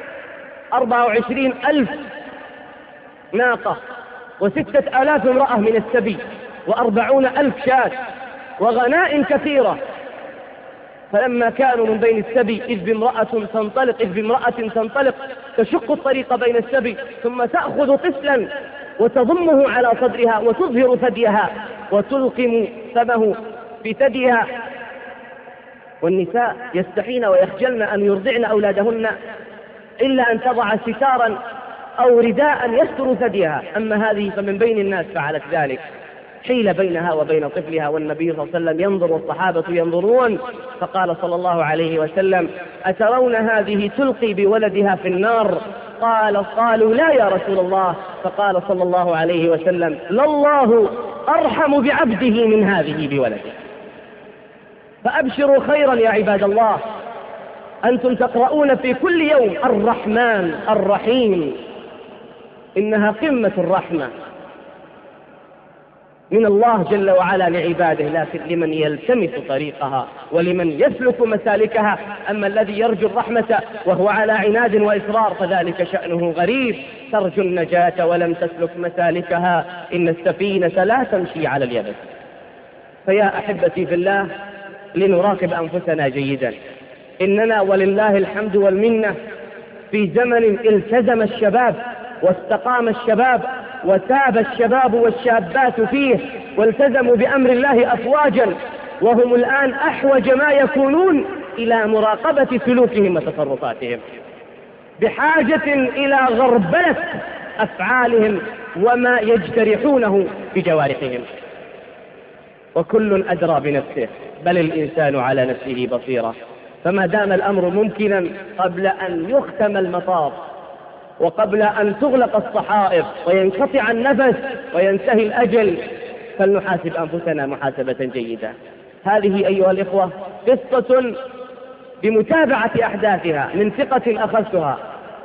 24,000 ناقة و6,000 امرأة من السبي و40,000 شاة وغنائم كثيرة. فلما كانوا من بين السبي إذ بامرأة تنطلق تشق الطريق بين السبي ثم تأخذ طفلا وتضمه على صدرها وتظهر ثديها وتلقم فمه في ثديها، والنساء يستحين ويخجلن أن يرضعن أولادهن إلا أن تضع ستارا أو رداء يستر ثديها، أما هذه فمن بين الناس فعلت ذلك، حيل بينها وبين طفلها، والنبي صلى الله عليه وسلم ينظر والصحابة ينظرون، فقال صلى الله عليه وسلم: أترون هذه تلقي بولدها في النار؟ قالوا لا يا رسول الله. فقال صلى الله عليه وسلم: لله أرحم بعبده من هذه بولده. فأبشروا خيرا يا عباد الله، أنتم تقرؤون في كل يوم الرحمن الرحيم، إنها قمة الرحمة من الله جل وعلا لعباده، لكن لمن يلتمس طريقها ولمن يسلك مسالكها. أما الذي يرجو الرحمة وهو على عناد وإصرار فذلك شأنه غريب. ترجو النجاة ولم تسلك مسالكها، إن السفينة لا تمشي على اليبس. فيا أحبتي في الله، لنراقب أنفسنا جيدا. إننا ولله الحمد والمنة في زمن التزم الشباب واستقام الشباب وتاب الشباب والشابات فيه والتزموا بأمر الله أفواجا، وهم الآن أحوج ما يكونون إلى مراقبة سلوكهم وتصرفاتهم، بحاجة إلى غربلة أفعالهم وما يجترحونه بجوارحهم. وكل أدرى بنفسه، بل الإنسان على نفسه بصيرة. فما دام الأمر ممكنا قبل أن يختم المطاف وقبل أن تغلق الصحائف وينقطع النفس وينتهي الأجل، فلنحاسب أنفسنا محاسبة جيدة. هذه أيها الإخوة قصة بمتابعة أحداثها من ثقة أخذتها،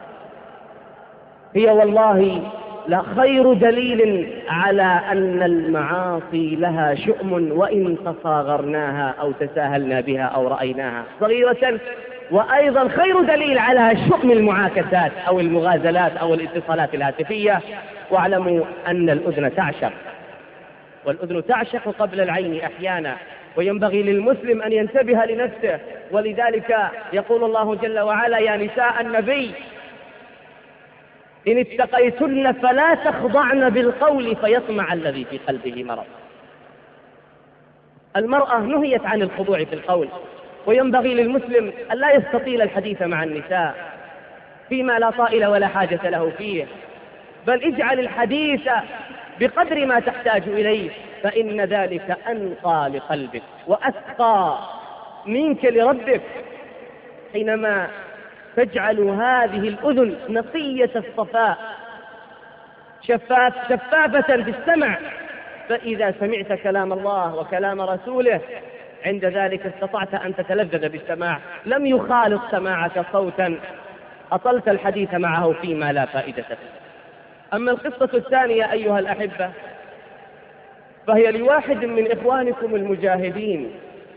هي والله لخير دليل على أن المعاصي لها شؤم وإن تصاغرناها أو تساهلنا بها أو رأيناها صغيرة، وأيضا خير دليل على شؤم المعاكسات أو المغازلات أو الاتصالات الهاتفية. واعلموا أن الأذن تعشق، والأذن تعشق قبل العين أحيانا، وينبغي للمسلم أن ينتبه لنفسه. ولذلك يقول الله جل وعلا: يا نساء النبي إن اتقيتن فلا تخضعن بالقول فيطمع الذي في قلبه مرض. المرأة نهيت عن الخضوع في القول، وينبغي للمسلم أن لا يستطيل الحديث مع النساء فيما لا طائل ولا حاجة له فيه، بل اجعل الحديث بقدر ما تحتاج إليه، فإن ذلك أنقى لقلبك وأتقى منك لربك. حينما تجعل هذه الأذن نقية الصفاء شفافة في السمع، فإذا سمعت كلام الله وكلام رسوله عند ذلك استطعت أن تتلذذ بالسماع، لم يخالط سماعك صوتا أطلت الحديث معه فيما لا فائدة فيه. أما القصة الثانية أيها الأحبة فهي لواحد من إخوانكم المجاهدين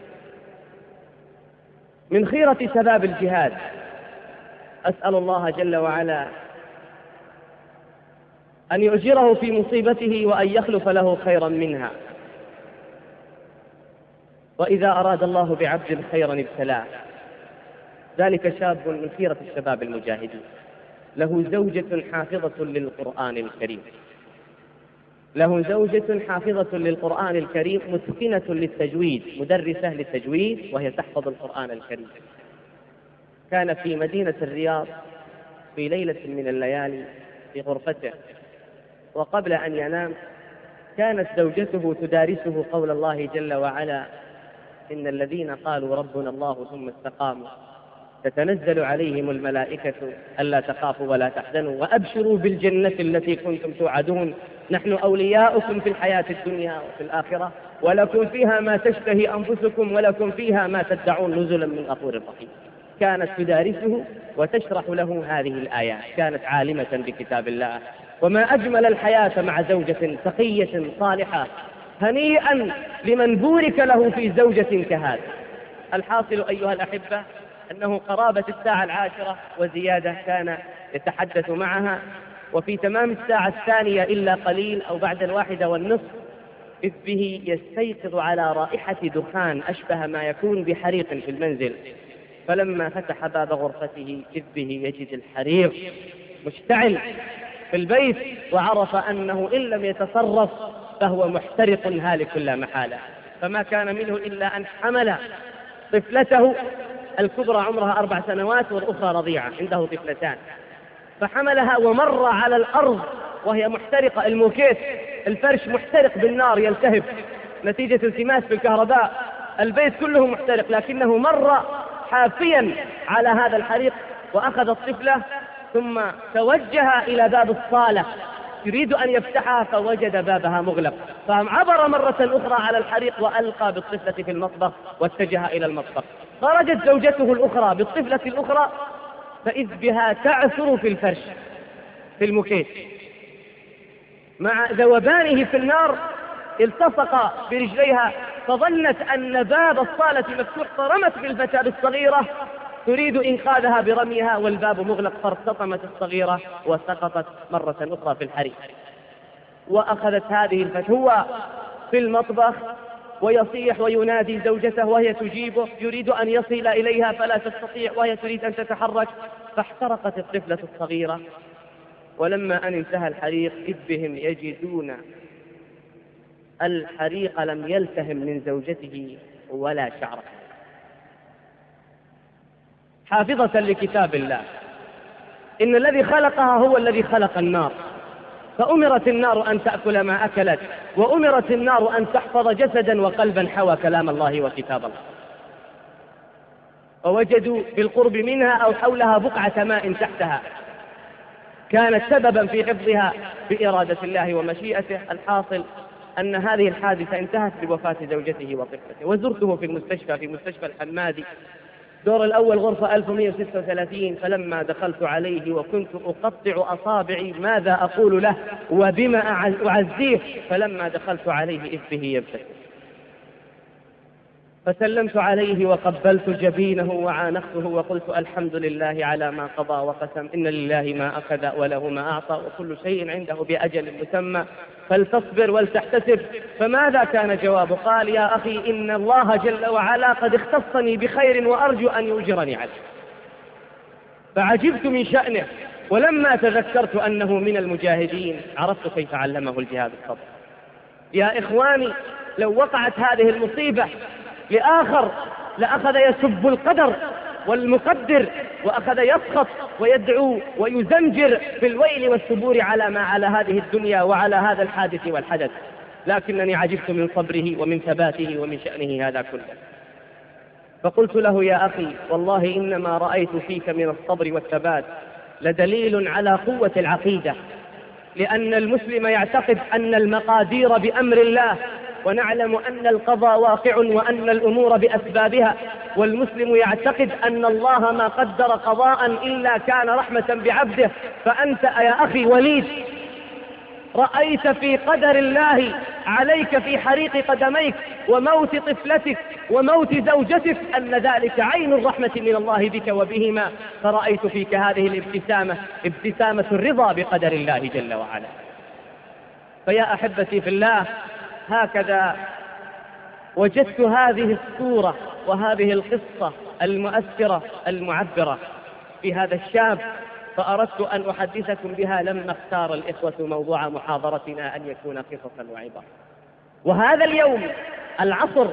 من خيرة شباب الجهاد. أسأل الله جل وعلا أن يؤجره في مصيبته وأن يخلف له خيرا منها. وإذا أراد الله بعبد خيرا ابتلاه. ذلك شاب من خيرة الشباب المجاهدين، له زوجة حافظة للقرآن الكريم، له زوجة حافظة للقرآن الكريم متقنة للتجويد، مدرسة للتجويد وهي تحفظ القرآن الكريم. كان في مدينة الرياض في ليلة من الليالي في غرفته، وقبل أن ينام كانت زوجته تدارسه قول الله جل وعلا: إن الذين قالوا ربنا الله ثم استقاموا تتنزل عليهم الملائكة ألا تخافوا ولا تحزنوا وأبشروا بالجنة التي كنتم توعدون نحن أولياؤكم في الحياة الدنيا وفي الآخرة ولكم فيها ما تشتهي أنفسكم ولكم فيها ما تدعون نزلا من غفور رحيم. كانت تدارسه وتشرح له هذه الآيات، كانت عالمة بكتاب الله. وما أجمل الحياة مع زوجة تقية صالحة. هنيئا لمن بورك له في زوجة كهذا. الحاصل أيها الأحبة أنه قرابة الساعة 10 وزيادة كان يتحدث معها، وفي تمام الساعة 2 إلا قليل أو بعد 1:30 إذ به يستيقظ على رائحة دخان أشبه ما يكون بحريق في المنزل. فلما فتح باب غرفته إذ به يجد الحريق مشتعل في البيت، وعرف أنه إن لم يتصرف فهو محترق هالك لا محالة. فما كان منه إلا أن حمل طفلته الكبرى عمرها 4 سنوات والأخرى رضيعة، عنده طفلتان، فحملها ومر على الأرض وهي محترقة، الموكيت الفرش محترق بالنار يلتهب نتيجة التماس بالكهرباء، البيت كله محترق، لكنه مر حافيا على هذا الحريق وأخذ الطفلة ثم توجه إلى باب الصالة يريد أن يفتحها فوجد بابها مغلق، فعبر مرة أخرى على الحريق وألقى بالطفلة في المطبخ واتجه إلى المطبخ. خرجت زوجته الأخرى بالطفلة الأخرى فإذ بها تعثر في الفرش في المكيف، مع ذوبانه في النار التصق برجليها فظنت أن باب الصالة مفتوح، فرمت بالفتاة الصغيرة تريد إنقاذها برميها والباب مغلق، فارتطمت الصغيرة وسقطت مرة أخرى في الحريق. وأخذت هذه الفتوى في المطبخ ويصيح وينادي زوجته وهي تجيبه، يريد أن يصل إليها فلا تستطيع وهي تريد أن تتحرك، فاحترقت الطفلة الصغيرة. ولما أن انتهى الحريق إذ بهم يجدون الحريق لم يلتهم من زوجته ولا شعره، حافظة لكتاب الله. إن الذي خلقها هو الذي خلق النار، فأمرت النار أن تأكل ما أكلت، وأمرت النار أن تحفظ جسدا وقلبا حوى كلام الله وكتاب الله. ووجدوا بالقرب منها أو حولها بقعة ماء تحتها كانت سببا في حفظها بإرادة الله ومشيئته. الحاصل أن هذه الحادثة انتهت بوفاة زوجته وطفلته. وزرته في المستشفى، في مستشفى الحمادي، دور الأول غرفة 1136. فلما دخلت عليه وكنت أقطع أصابعي ماذا أقول له وبما أعزيه، فلما دخلت عليه إذ به يبتسم، فسلمت عليه وقبلت جبينه وعانقته وقلت الحمد لله على ما قضى وقسم، إن لله ما أخذ وله ما أعطى وكل شيء عنده بأجل مسمى، فلتصبر ولتحتسب. فماذا كان جوابه؟ قال يا أخي إن الله جل وعلا قد اختصني بخير وأرجو أن يؤجرني عليه. فعجبت من شأنه، ولما تذكرت أنه من المجاهدين عرفت كيف علمه الجهاد الصبر. يا إخواني، لو وقعت هذه المصيبة لآخر لأخذ يسب القدر والمقدر، وأخذ يسخط ويدعو ويزمجر بالويل والثبور على ما على هذه الدنيا وعلى هذا الحادث والحدث. لكنني عجبت من صبره ومن ثباته ومن شأنه هذا كله. فقلت له يا أخي والله إنما رأيت فيك من الصبر والثبات لدليل على قوة العقيدة، لأن المسلم يعتقد أن المقادير بأمر الله، ونعلم أن القضاء واقع وأن الأمور بأسبابها، والمسلم يعتقد أن الله ما قدر قضاء إلا كان رحمة بعبده. فأنت يا أخي وليد رأيت في قدر الله عليك في حريق قدميك وموت طفلتك وموت زوجتك أن ذلك عين الرحمة من الله بك وبهما، فرأيت فيك هذه الابتسامة، ابتسامة الرضا بقدر الله جل وعلا. فيا أحبتي في الله، هكذا وجدت هذه الصورة وهذه القصة المؤثرة المعبرة في هذا الشاب، فأردت أن أحدثكم بها لما اختار الإخوة موضوع محاضرتنا أن يكون قصصا وعظة. وهذا اليوم العصر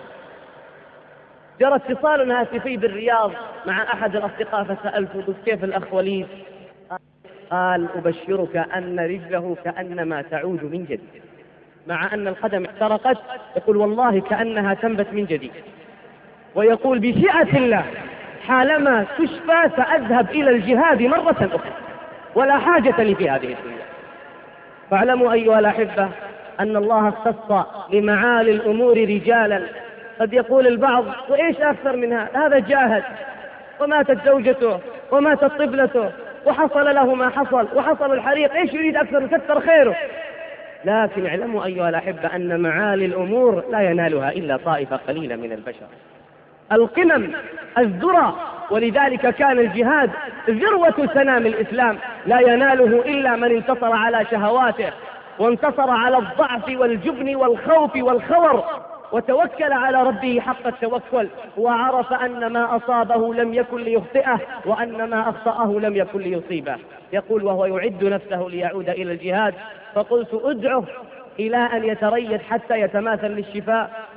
جرى اتصال هاتفي بالرياض مع أحد الأصدقاء، فسألته كيف الأخ وليد؟ قال أبشرك أن رجله كأنما تعود من جديد، مع أن القدم احترقت، يقول والله كأنها تنبت من جديد، ويقول بشيئة الله حالما تشفى سأذهب إلى الجهاد مرة أخرى ولا حاجة لي في هذه الدنيا. فاعلموا أيها الأحبة أن الله اختص لمعالي الأمور رجالا. قد يقول البعض وإيش أكثر من هذا جاهد وماتت زوجته وماتت طفلته وحصل له ما حصل وحصل الحريق، إيش يريد أكثر؟ كثر خيره. لكن اعلموا أيها الأحبة أن معالي الأمور لا ينالها إلا طائفة قليلة من البشر، القمم الذرة. ولذلك كان الجهاد ذروة سنام الإسلام، لا يناله إلا من انتصر على شهواته وانتصر على الضعف والجبن والخوف والخور، وتوكل على ربه حق التوكل، وعرف أن ما أصابه لم يكن ليخطئه وأن ما أخطأه لم يكن ليصيبه. يقول وهو يعد نفسه ليعود إلى الجهاد، فقلت أدعه إلى أن يتريث حتى يتماثل للشفاء،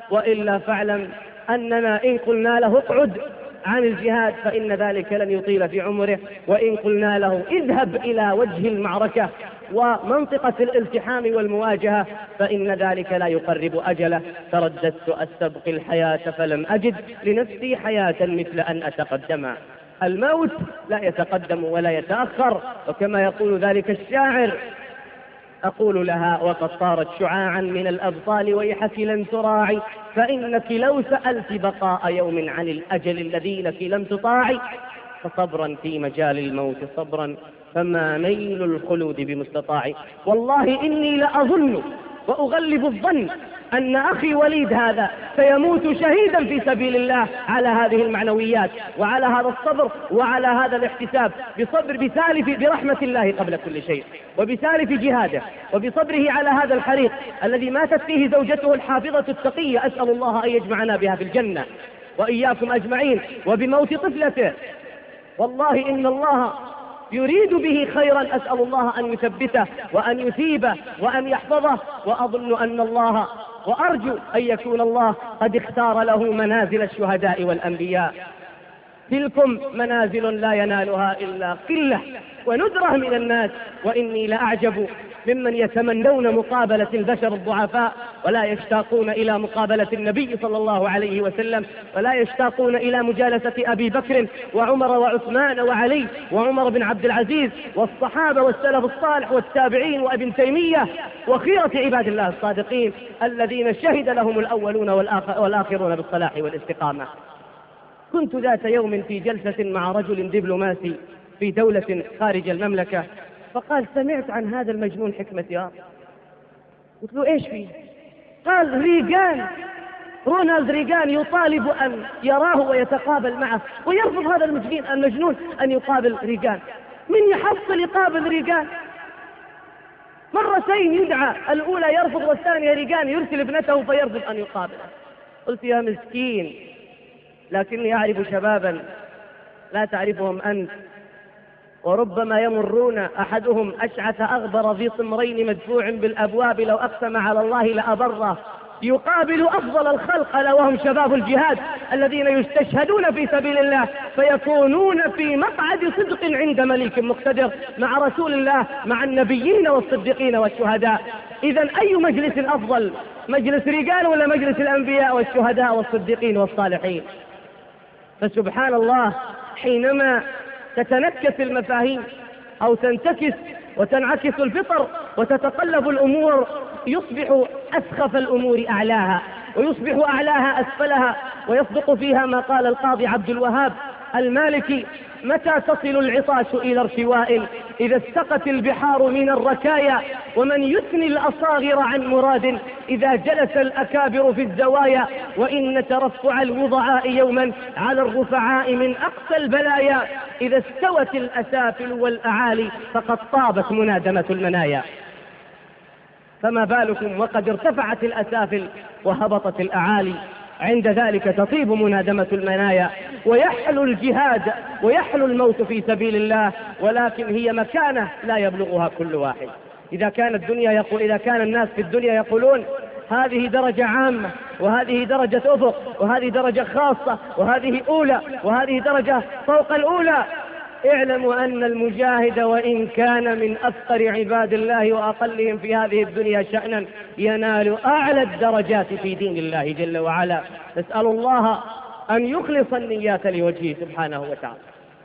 وإلا فاعلم أننا إن قلنا له اقعد عن الجهاد فإن ذلك لن يطيل في عمره، وإن قلنا له اذهب إلى وجه المعركة ومنطقة الالتحام والمواجهة فإن ذلك لا يقرب أجله. ترددت أستبق الحياة فلم أجد لنفسي حياة مثل أن أتقدم. الموت لا يتقدم ولا يتأخر، وكما يقول ذلك الشاعر: أقول لها وقد طارت شعاعا من الأبطال ويحك لن تراعي، فإنك لو سألت بقاء يوم عن الأجل الذي لك لم تطاعي، فصبرا في مجال الموت صبرا فما نيل الخلود بمستطاع. والله إني لأظن وأغلب الظن أن أخي وليد هذا سيموت شهيدا في سبيل الله على هذه المعنويات وعلى هذا الصبر وعلى هذا الاحتساب، بسالف برحمة الله قبل كل شيء، وبسالف جهاده، وبصبره على هذا الحريق الذي ماتت فيه زوجته الحافظة التقية، أسأل الله أن يجمعنا بها في الجنة وإياكم أجمعين، وبموت طفلته. والله إن الله يريد به خيرا، أسأل الله أن يثبته وأن يثيبه وأن يحفظه، وأظن أن الله وأرجو أن يكون الله قد اختار له منازل الشهداء والأنبياء. تلكم منازل لا ينالها إلا قلة وندرة من الناس، وإني لأعجب ممن يتمنون مقابلة البشر الضعفاء ولا يشتاقون إلى مقابلة النبي صلى الله عليه وسلم، ولا يشتاقون إلى مجالسة أبي بكر وعمر وعثمان وعلي وعمر بن عبد العزيز والصحابة والسلف الصالح والتابعين وابن تيمية وخيرة عباد الله الصادقين الذين شهد لهم الأولون والآخرون بالصلاح والاستقامة. كنت ذات يوم في جلسة مع رجل دبلوماسي في دولة خارج المملكة، فقال: سمعت عن هذا المجنون حكمة يا. قلت له: ايش فيه؟ قال: رونالد ريغان يطالب أن يراه ويتقابل معه، ويرفض هذا المجنون أن يقابل ريغان. من يحصل يقابل ريغان؟ مرتين يدعى، الأولى يرفض والثانية ريغان يرسل ابنته فيرفض أن يقابله. قلت: يا مسكين، لكني أعرف شبابا لا تعرفهم أنت، وربما يمرون أحدهم أشعث أغبر ذي صمرين مدفوع بالأبواب لو أقسم على الله لأبره، يقابل أفضل الخلق ألا وهم شباب الجهاد الذين يستشهدون في سبيل الله، فيكونون في مقعد صدق عند مليك مقتدر مع رسول الله مع النبيين والصديقين والشهداء. إذن أي مجلس أفضل، مجلس رجال ولا مجلس الأنبياء والشهداء والصديقين والصالحين؟ فسبحان الله، حينما تتنكس المفاهيم أو تنتكس وتنعكس الفطر وتتقلب الأمور، يصبح أسخف الأمور أعلاها ويصبح أعلاها أسفلها، ويصدق فيها ما قال القاضي عبد الوهاب المالكي: متى تصل العطاش إلى ارتواء إذا استقت البحار من الركايا، ومن يثني الأصاغر عن مراد إذا جلس الأكابر في الزوايا، وإن ترفع الوضعاء يوما على الرفعاء من أقصى البلايا، إذا استوت الأسافل والأعالي فقد طابت منادمة المنايا. فما بالكم وقد ارتفعت الأسافل وهبطت الأعالي، عند ذلك تطيب منادمة المنايا ويحلو الجهاد ويحلو الموت في سبيل الله، ولكن هي مكانة لا يبلغها كل واحد. إذا كان الناس في الدنيا يقولون هذه درجة عامة وهذه درجة أفق وهذه درجة خاصة وهذه أولى وهذه درجة فوق الأولى، اعلموا أن المجاهد وإن كان من أفقر عباد الله وأقلهم في هذه الدنيا شأنا ينال أعلى الدرجات في دين الله جل وعلا. نسأل الله أن يخلص النيات لوجهه سبحانه وتعالى.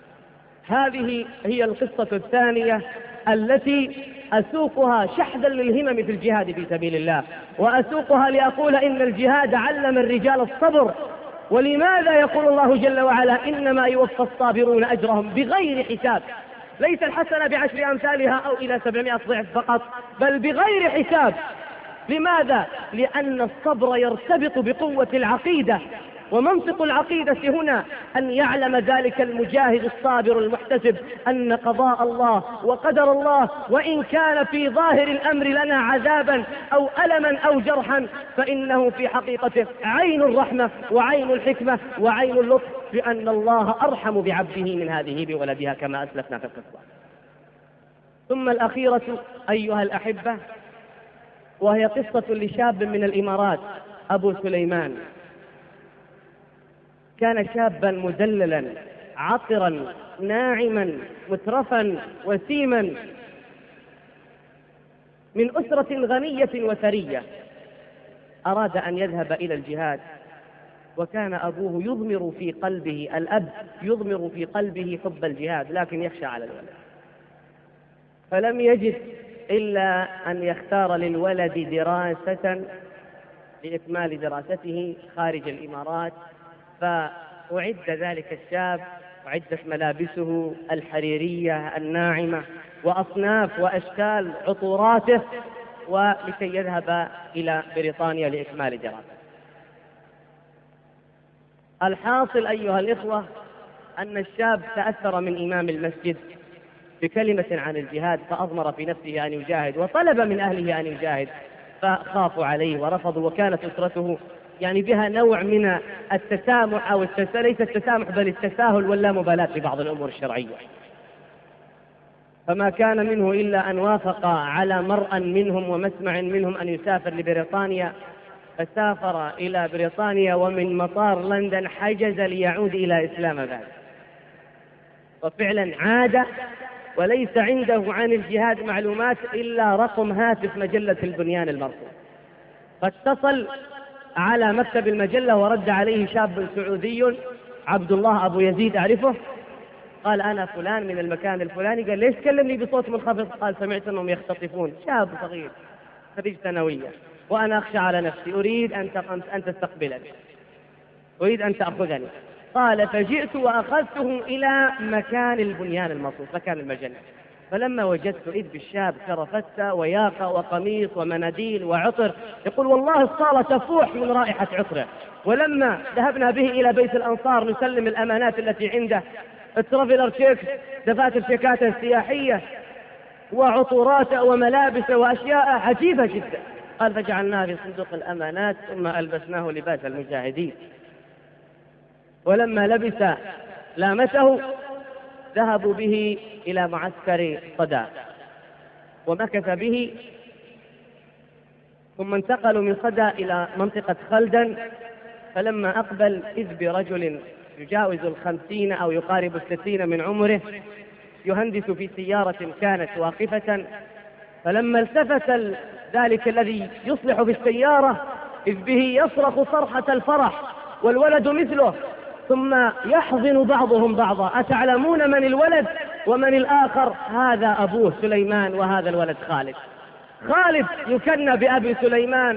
هذه هي القصة الثانية التي أسوقها شحذا للهمم في الجهاد في سبيل الله، وأسوقها لأقول إن الجهاد علم الرجال الصبر. ولماذا يقول الله جل وعلا: إنما يوفى الصابرون أجرهم بغير حساب؟ ليس الحسنة ب10 أمثالها أو إلى 700 ضعف فقط، بل بغير حساب. لماذا؟ لأن الصبر يرتبط بقوة العقيدة، ومنطق العقيدة هنا أن يعلم ذلك المجاهد الصابر المحتسب أن قضاء الله وقدر الله، وإن كان في ظاهر الأمر لنا عذابا أو ألما أو جرحا، فإنه في حقيقته عين الرحمة وعين الحكمة وعين اللطف، بأن الله أرحم بعبده من هذه بولدها كما أسلفنا في القصة. ثم الأخيرة أيها الأحبة، وهي قصة لشاب من الإمارات أبو سليمان كان شابا مدللا عطرا ناعما مترفا وسيما من أسرة غنية وثرية، أراد أن يذهب إلى الجهاد، وكان أبوه يضمر في قلبه، الأب يضمر في قلبه حب الجهاد، لكن يخشى على الولد، فلم يجد إلا أن يختار للولد دراسة لإكمال دراسته خارج الإمارات. فأعد ذلك الشاب، أعدت ملابسه الحريرية الناعمة وأصناف وأشكال عطوراته، ولكي يذهب إلى بريطانيا لإكمال دراسته. الحاصل أيها الإخوة أن الشاب تأثر من إمام المسجد بكلمة عن الجهاد، فأضمر في نفسه أن يجاهد، وطلب من أهله أن يجاهد، فخافوا عليه ورفضوا، وكانت أسرته يعني بها نوع من التسامح أو ليس التسامح بل التساهل واللامبالاة في بعض الأمور الشرعية. فما كان منه إلا أن وافق على مرأى منهم ومسمع منهم أن يسافر لبريطانيا، فسافر إلى بريطانيا، ومن مطار لندن حجز ليعود إلى إسلام آباد، وفعلا عاد وليس عنده عن الجهاد معلومات إلا رقم هاتف مجلة البنيان المرصود. فاتصل على مكتب المجلة ورد عليه شاب سعودي عبد الله أبو يزيد أعرفه، قال أنا فلان من المكان الفلاني. قال ليش تكلمني بصوت منخفض؟ قال سمعت أنهم يختطفون، شاب صغير خريج ثانوية، وأنا أخشى على نفسي، أريد أن تستقبلني، أريد أن تأخذني. قال فجئت وأخذتهم إلى مكان البنيان المرصود، مكان المجلة، فلما وجدت إذ بالشاب كرفتة وياقة وقميص ومناديل وعطر، يقول والله الصالة تفوح من رائحة عطره. ولما ذهبنا به إلى بيت الأنصار نسلم الأمانات التي عنده، الترافلر تشيك، دفاتر شيكاته السياحية وعطوراته وملابس وأشياء عجيبة جدا، قال فجعلناه في صندوق الأمانات ثم ألبسناه لباس المجاهدين. ولما لبس لامته ذهبوا به إلى معسكر صدى ومكث به، ثم انتقلوا من صدى إلى منطقة خلدن. فلما أقبل إذ برجل يجاوز 50 أو يقارب 60 من عمره يهندس في سيارة كانت واقفة. فلما التفت ذلك الذي يصلح في السيارة إذ به يصرخ صرخة الفرح والولد مثله، ثم يحضن بعضهم بعضا، أتعلمون من الولد ومن الآخر؟ هذا أبوه سليمان وهذا الولد خالد. خالد يكنى بأبي سليمان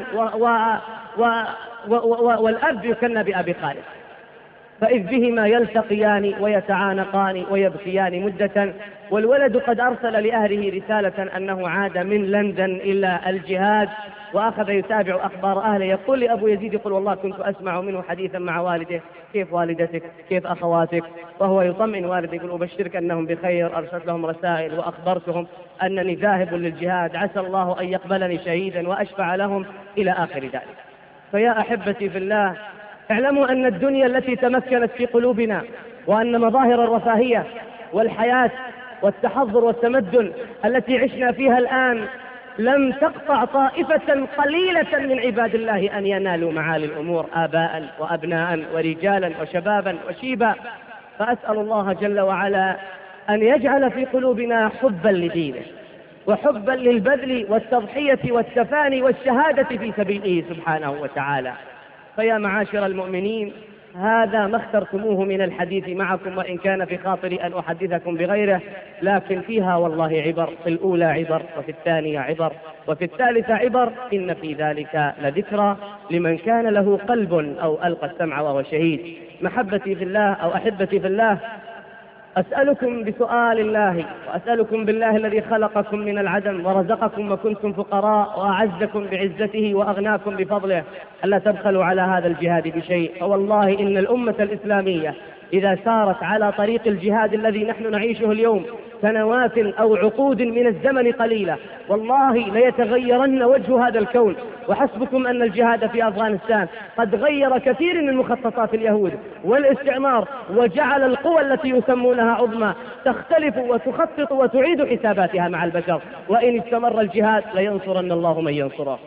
والأب يكنى بأبي خالد. فإذ بهما يلتقيان ويتعانقان ويبكيان مدة، والولد قد أرسل لأهله رسالة أنه عاد من لندن إلى الجهاد، وأخذ يتابع أخبار أهله. يقول لأبو يزيد يقول والله كنت أسمع منه حديثا مع والده، كيف والدتك، كيف أخواتك، وهو يطمئن والده يقول أبشرك أنهم بخير، أرسلت لهم رسائل وأخبرتهم أنني ذاهب للجهاد، عسى الله أن يقبلني شهيدا وأشفع لهم إلى آخر ذلك. فيا أحبتي في الله، اعلموا أن الدنيا التي تمكنت في قلوبنا، وأن مظاهر الرفاهية والحياة والتحضر والتمدن التي عشنا فيها الآن لم تقطع طائفة قليلة من عباد الله أن ينالوا معالي الأمور، آباء وأبناء ورجالا وشبابا وشيبا. فأسأل الله جل وعلا أن يجعل في قلوبنا حبا لدينه، وحبا للبذل والتضحية والتفاني والشهادة في سبيله سبحانه وتعالى. فيا معاشر المؤمنين، هذا ما اخترتموه من الحديث معكم، وإن كان في خاطري أن أحدثكم بغيره، لكن فيها والله عبر، في الأولى عبر، وفي الثانية عبر، وفي الثالثة عبر، إن في ذلك لذكرى لمن كان له قلب أو ألقى السمع وهو شهيد. محبتي في الله أو أحبتي في الله، أسألكم بسؤال الله، وأسألكم بالله الذي خلقكم من العدم ورزقكم وكنتم فقراء وأعزكم بعزته وأغناكم بفضله، ألا تبخلوا على هذا الجهاد بشيء. فوالله إن الأمة الإسلامية إذا سارت على طريق الجهاد الذي نحن نعيشه اليوم سنوات أو عقود من الزمن قليلة، والله ليتغيرن وجه هذا الكون. وحسبكم أن الجهاد في أفغانستان قد غير كثير من مخططات اليهود والاستعمار، وجعل القوى التي يسمونها عظمى تختلف وتخطط وتعيد حساباتها مع البشر. وإن استمر الجهاد لينصرن الله من ينصره.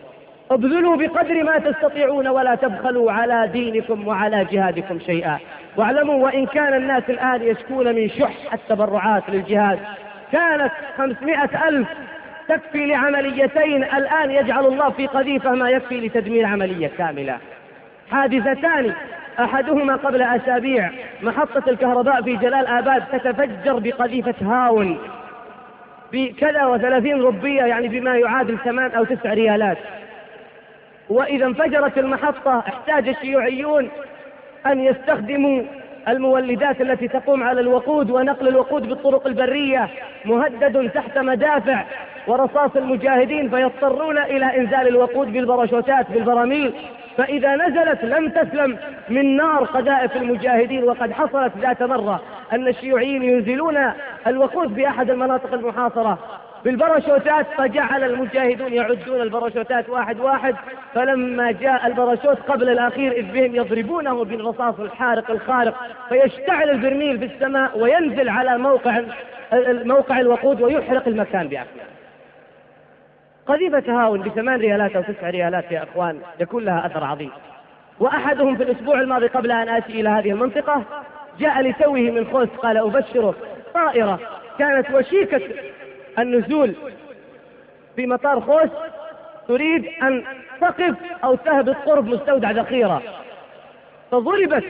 ابذلوا بقدر ما تستطيعون ولا تبخلوا على دينكم وعلى جهادكم شيئا. واعلموا وإن كان الناس الآن يشكون من شح التبرعات للجهاد، كانت 500,000 تكفي لعمليتين، الآن يجعل الله في قذيفة ما يكفي لتدمير عملية كاملة. حادثتان أحدهما قبل أسابيع، محطة الكهرباء في جلال آباد تتفجر بقذيفة هاون بكذا و30 ربية، يعني بما يعادل 8 أو 9 ريالات. وإذا انفجرت المحطة احتاج الشيوعيون أن يستخدموا المولدات التي تقوم على الوقود ونقل الوقود بالطرق البرية، مهدد تحت مدافع ورصاص المجاهدين، فيضطرون إلى إنزال الوقود بالباراشوتات بالبراميل، فإذا نزلت لم تسلم من نار قذائف المجاهدين. وقد حصلت ذات مرة أن الشيوعيين ينزلون الوقود في أحد المناطق المحاصرة بالباراشوتات، فجعل المجاهدون يعدون الباراشوتات واحد واحد، فلما جاء الباراشوت قبل الأخير إذ بهم يضربونه بالرصاص الحارق الخارق، فيشتعل البرميل في السماء وينزل على موقع الوقود ويحرق المكان بأكمله. قذيفة هاون ب8 ريالات أو 9 ريالات يا أخوان يكون لها أثر عظيم. وأحدهم في الأسبوع الماضي قبل أن آتي إلى هذه المنطقة جاء لتوه من خوست، قال أبشره طائرة كانت وشيكة النزول في مطار خوست تريد أن تقف أو تهبط قرب مستودع ذخيرة، فضربت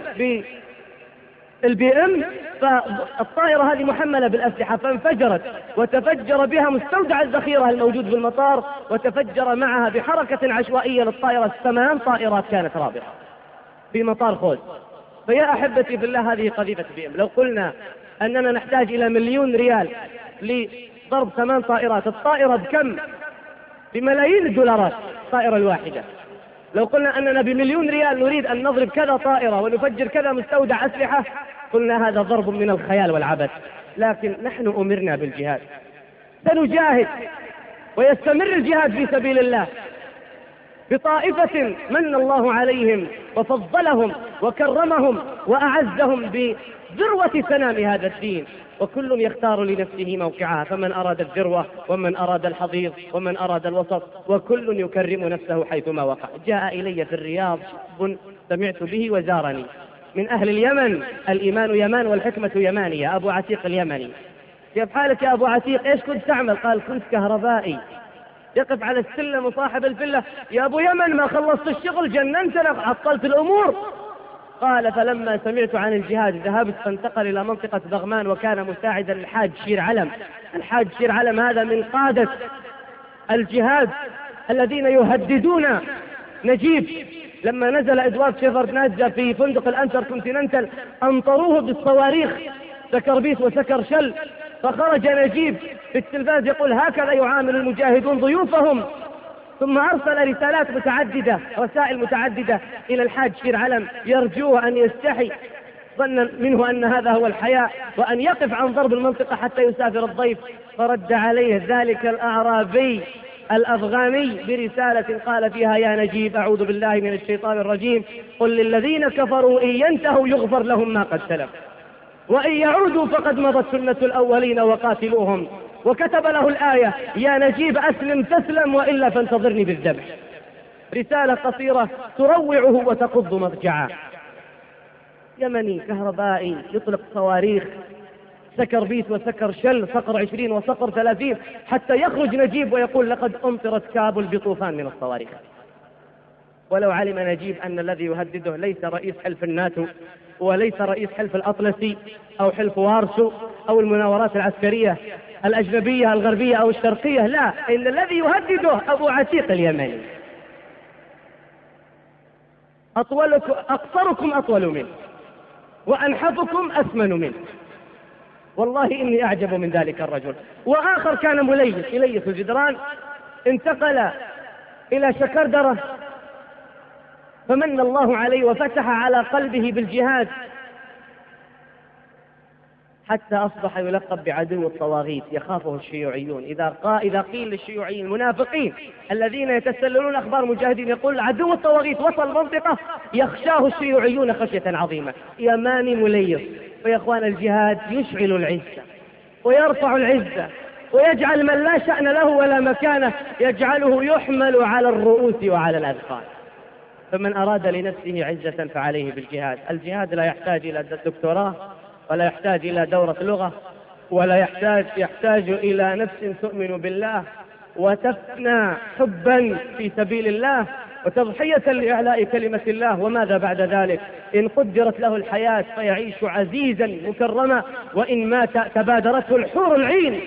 بالBM، فالطائرة هذه محملة بالأسلحة فانفجرت وتفجر بها مستودع الذخيرة الموجود بالمطار، وتفجر معها بحركة عشوائية للطائرة 8 طائرات كانت رابحة في مطار خوست. فيا أحبتي في الله، هذه قذيفة BM. لو قلنا أننا نحتاج إلى 1,000,000 ريال لضرب 8 طائرات، الطائرة بكم؟ بملايين الدولارات الطائرة الواحدة. لو قلنا أننا ب1,000,000 ريال نريد أن نضرب كذا طائرة ونفجر كذا مستودع أسلحة، قلنا هذا ضرب من الخيال والعبث. لكن نحن أمرنا بالجهاد، سنجاهد ويستمر الجهاد في سبيل الله بطائفة من الله عليهم وفضلهم وكرمهم وأعزهم بذروة سنام هذا الدين، وكل يختار لنفسه موقعها، فمن أراد الذروة ومن أراد الحضيض ومن أراد الوسط، وكل يكرم نفسه حيثما وقع. جاء إلي في الرياض شاب سمعت به وزارني من أهل اليمن، الإيمان يمان والحكمة يمانية، أبو عتيق اليمني. كيف حالك يا أبو عتيق؟ إيش كنت تعمل؟ قال كنت كهربائي. يقف على السلم وصاحب الفلة: يا أبو يمن ما خلصت الشغل، جننتنا، عطلت الأمور. قال فلما سمعت عن الجهاد ذهبت، فانتقل إلى منطقة بغمان وكان مساعدا للحاج شير علم. الحاج شير علم هذا من قادة الجهاد الذين يهددون نجيب. لما نزل إدوارد شيفردنادزا في فندق الأنتر كونتيننتال أمطروه بالصواريخ سكربيس وسكر شل، فخرج نجيب في التلفاز يقول هكذا يعامل المجاهدون ضيوفهم. ثم أرسل رسالات متعددة، رسائل متعددة إلى الحاج شير علم يرجوه أن يستحي، ظنا منه أن هذا هو الحياء، وأن يقف عن ضرب المنطقة حتى يسافر الضيف. فرد عليه ذلك الأعرابي الأفغاني برسالة قال فيها: يا نجيب أعوذ بالله من الشيطان الرجيم، قل للذين كفروا إن ينتهوا يغفر لهم ما قد سلف، وإن يعودوا فقد مضت سنة الأولين وقاتلوهم. وكتب له الآية: يا نجيب أسلم تسلم وإلا فانتظرني بالذبح. رسالة قصيرة تروعه وتقض مضجعه. يمني كهربائي يطلق صواريخ سكر بيت وسكر شل، صقر 20 وصقر 30، حتى يخرج نجيب ويقول لقد أمطرت كابل بطوفان من الصواريخ. ولو علم نجيب أن الذي يهدده ليس رئيس حلف الناتو وليس رئيس حلف الأطلسي أو حلف وارسو أو المناورات العسكرية الأجنبية الغربية أو الشرقية، لا، إن الذي يهدده أبو عتيق اليمني. أقصركم أطول منه وأنحفكم أثمن منه. والله إني أعجب من ذلك الرجل. وآخر كان مليس الجدران، انتقل إلى شكردرة فمن الله عليه وفتح على قلبه بالجهاد حتى أصبح يلقب بعدو الطواغيت، يخافه الشيوعيون. إذا قيل للشيوعيين المنافقين الذين يتسللون أخبار مجاهدين يقول عدو الطواغيت وصل منطقة، يخشاه الشيوعيون خشية عظيمة. يماني مليس. ويا إخوان الجهاد يشعل العزة ويرفع العزة ويجعل من لا شأن له ولا مكانه يجعله يحمل على الرؤوس وعلى الأذقان. فمن أراد لنفسه عزة فعليه بالجهاد. الجهاد لا يحتاج إلى دكتوراه، ولا يحتاج إلى دورة لغة، ولا يحتاج إلى نفس تؤمن بالله وتفنى حبا في سبيل الله وتضحية لإعلاء كلمة الله. وماذا بعد ذلك؟ إن قدرت له الحياة فيعيش عزيزا مكرما، وإن مات تبادرته الحور العين.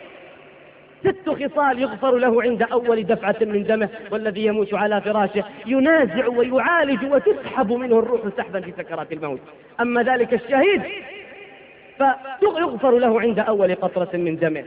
6 خصال يغفر له عند أول دفعة من دمه، والذي يموت على فراشه ينازع ويعالج وتسحب منه الروح سحبا في سكرات الموت. أما ذلك الشهيد فيغفر له عند أول قطرة من دمه،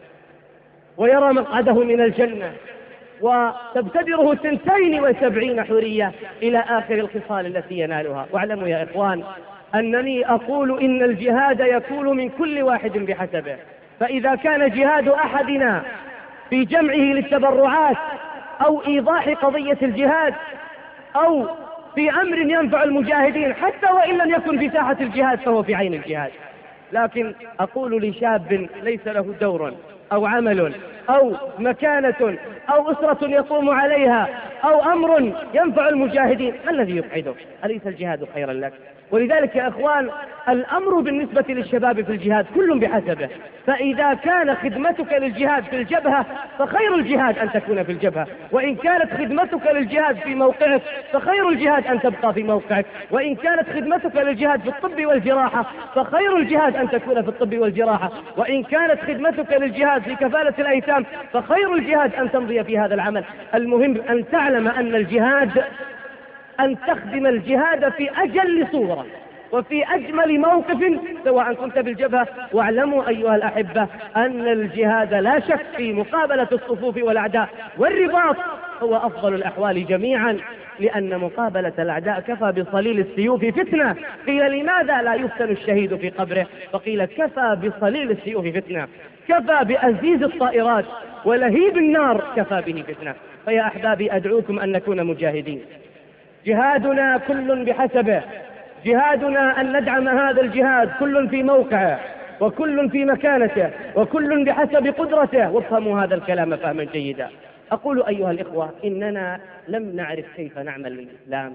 ويرى مقعده من الجنة، وتبتدره 72 حورية إلى آخر الخصال التي ينالها. واعلموا يا إخوان أنني أقول إن الجهاد يكون من كل واحد بحسبه. فإذا كان جهاد أحدنا في جمعه للتبرعات أو إيضاح قضية الجهاد أو في أمر ينفع المجاهدين حتى وإن لم يكن في ساحة الجهاد فهو في عين الجهاد. لكن أقول لشاب ليس له دور أو عمل أو مكانة أو أسرة يقوم عليها أو أمر ينفع المجاهدين، ما الذي يقعدك؟ أليس الجهاد خيرا لك؟ ولذلك يا أخوان الأمر بالنسبة للشباب في الجهاد كل بحسبه. فإذا كان خدمتك للجهاد في الجبهة فخير الجهاد أن تكون في الجبهة، وإن كانت خدمتك للجهاد في موقعك فخير الجهاد أن تبقى في موقعك، وإن كانت خدمتك للجهاد في الطب والجراحة فخير الجهاد أن تكون في الطب والجراحة، وإن كانت خدمتك للجهاد في كفالة الأيتام فخير الجهاد أن تمضي في هذا العمل. المهم أن تعلم أن الجهاد أن تخدم الجهاد في أجل صورة وفي أجمل موقف سواء كنت بالجبهة. واعلموا أيها الأحبة أن الجهاد لا شك في مقابلة الصفوف والأعداء والرباط هو أفضل الأحوال جميعا، لأن مقابلة الأعداء كفى بصليل السيوف فتنة. قيل لماذا لا يفتن الشهيد في قبره؟ فقيل كفى بصليل السيوف فتنة، كفى بأزيز الطائرات ولهيب النار كفى به فتنة. فيا أحبابي أدعوكم أن نكون مجاهدين. جهادنا كل بحسبه، جهادنا أن ندعم هذا الجهاد كل في موقعه وكل في مكانته وكل بحسب قدرته. وافهموا هذا الكلام فهما جيدا. أقول أيها الإخوة إننا لم نعرف كيف نعمل للإسلام.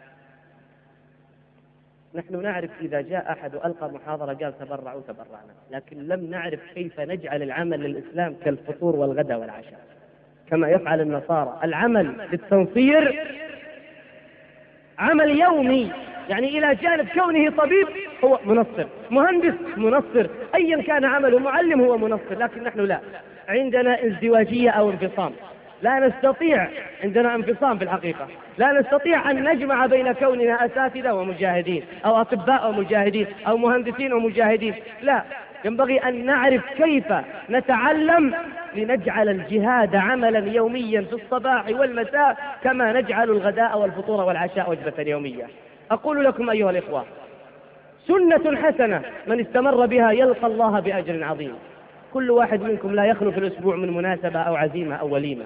نحن نعرف إذا جاء أحد ألقى محاضرة قال تبرعوا تبرعنا، لكن لم نعرف كيف نجعل العمل للإسلام كالفطور والغداء والعشاء كما يفعل النصارى. العمل للتنصير عمل يومي، يعني إلى جانب كونه طبيب هو منصر، مهندس منصر، أيا كان عمله، معلم هو منصر. لكن نحن لا، عندنا ازدواجية أو انفصام، لا نستطيع، عندنا انفصام في الحقيقة، لا نستطيع أن نجمع بين كوننا أساتذة ومجاهدين أو أطباء ومجاهدين أو مهندسين ومجاهدين. لا، ينبغي أن نعرف كيف نتعلم لنجعل الجهاد عملا يوميا في الصباح والمساء كما نجعل الغداء والفطور والعشاء وجبة يومية. أقول لكم أيها الإخوة سنة حسنة من استمر بها يلقى الله بأجر عظيم. كل واحد منكم لا يخلو في الأسبوع من مناسبة أو عزيمة أو وليمة.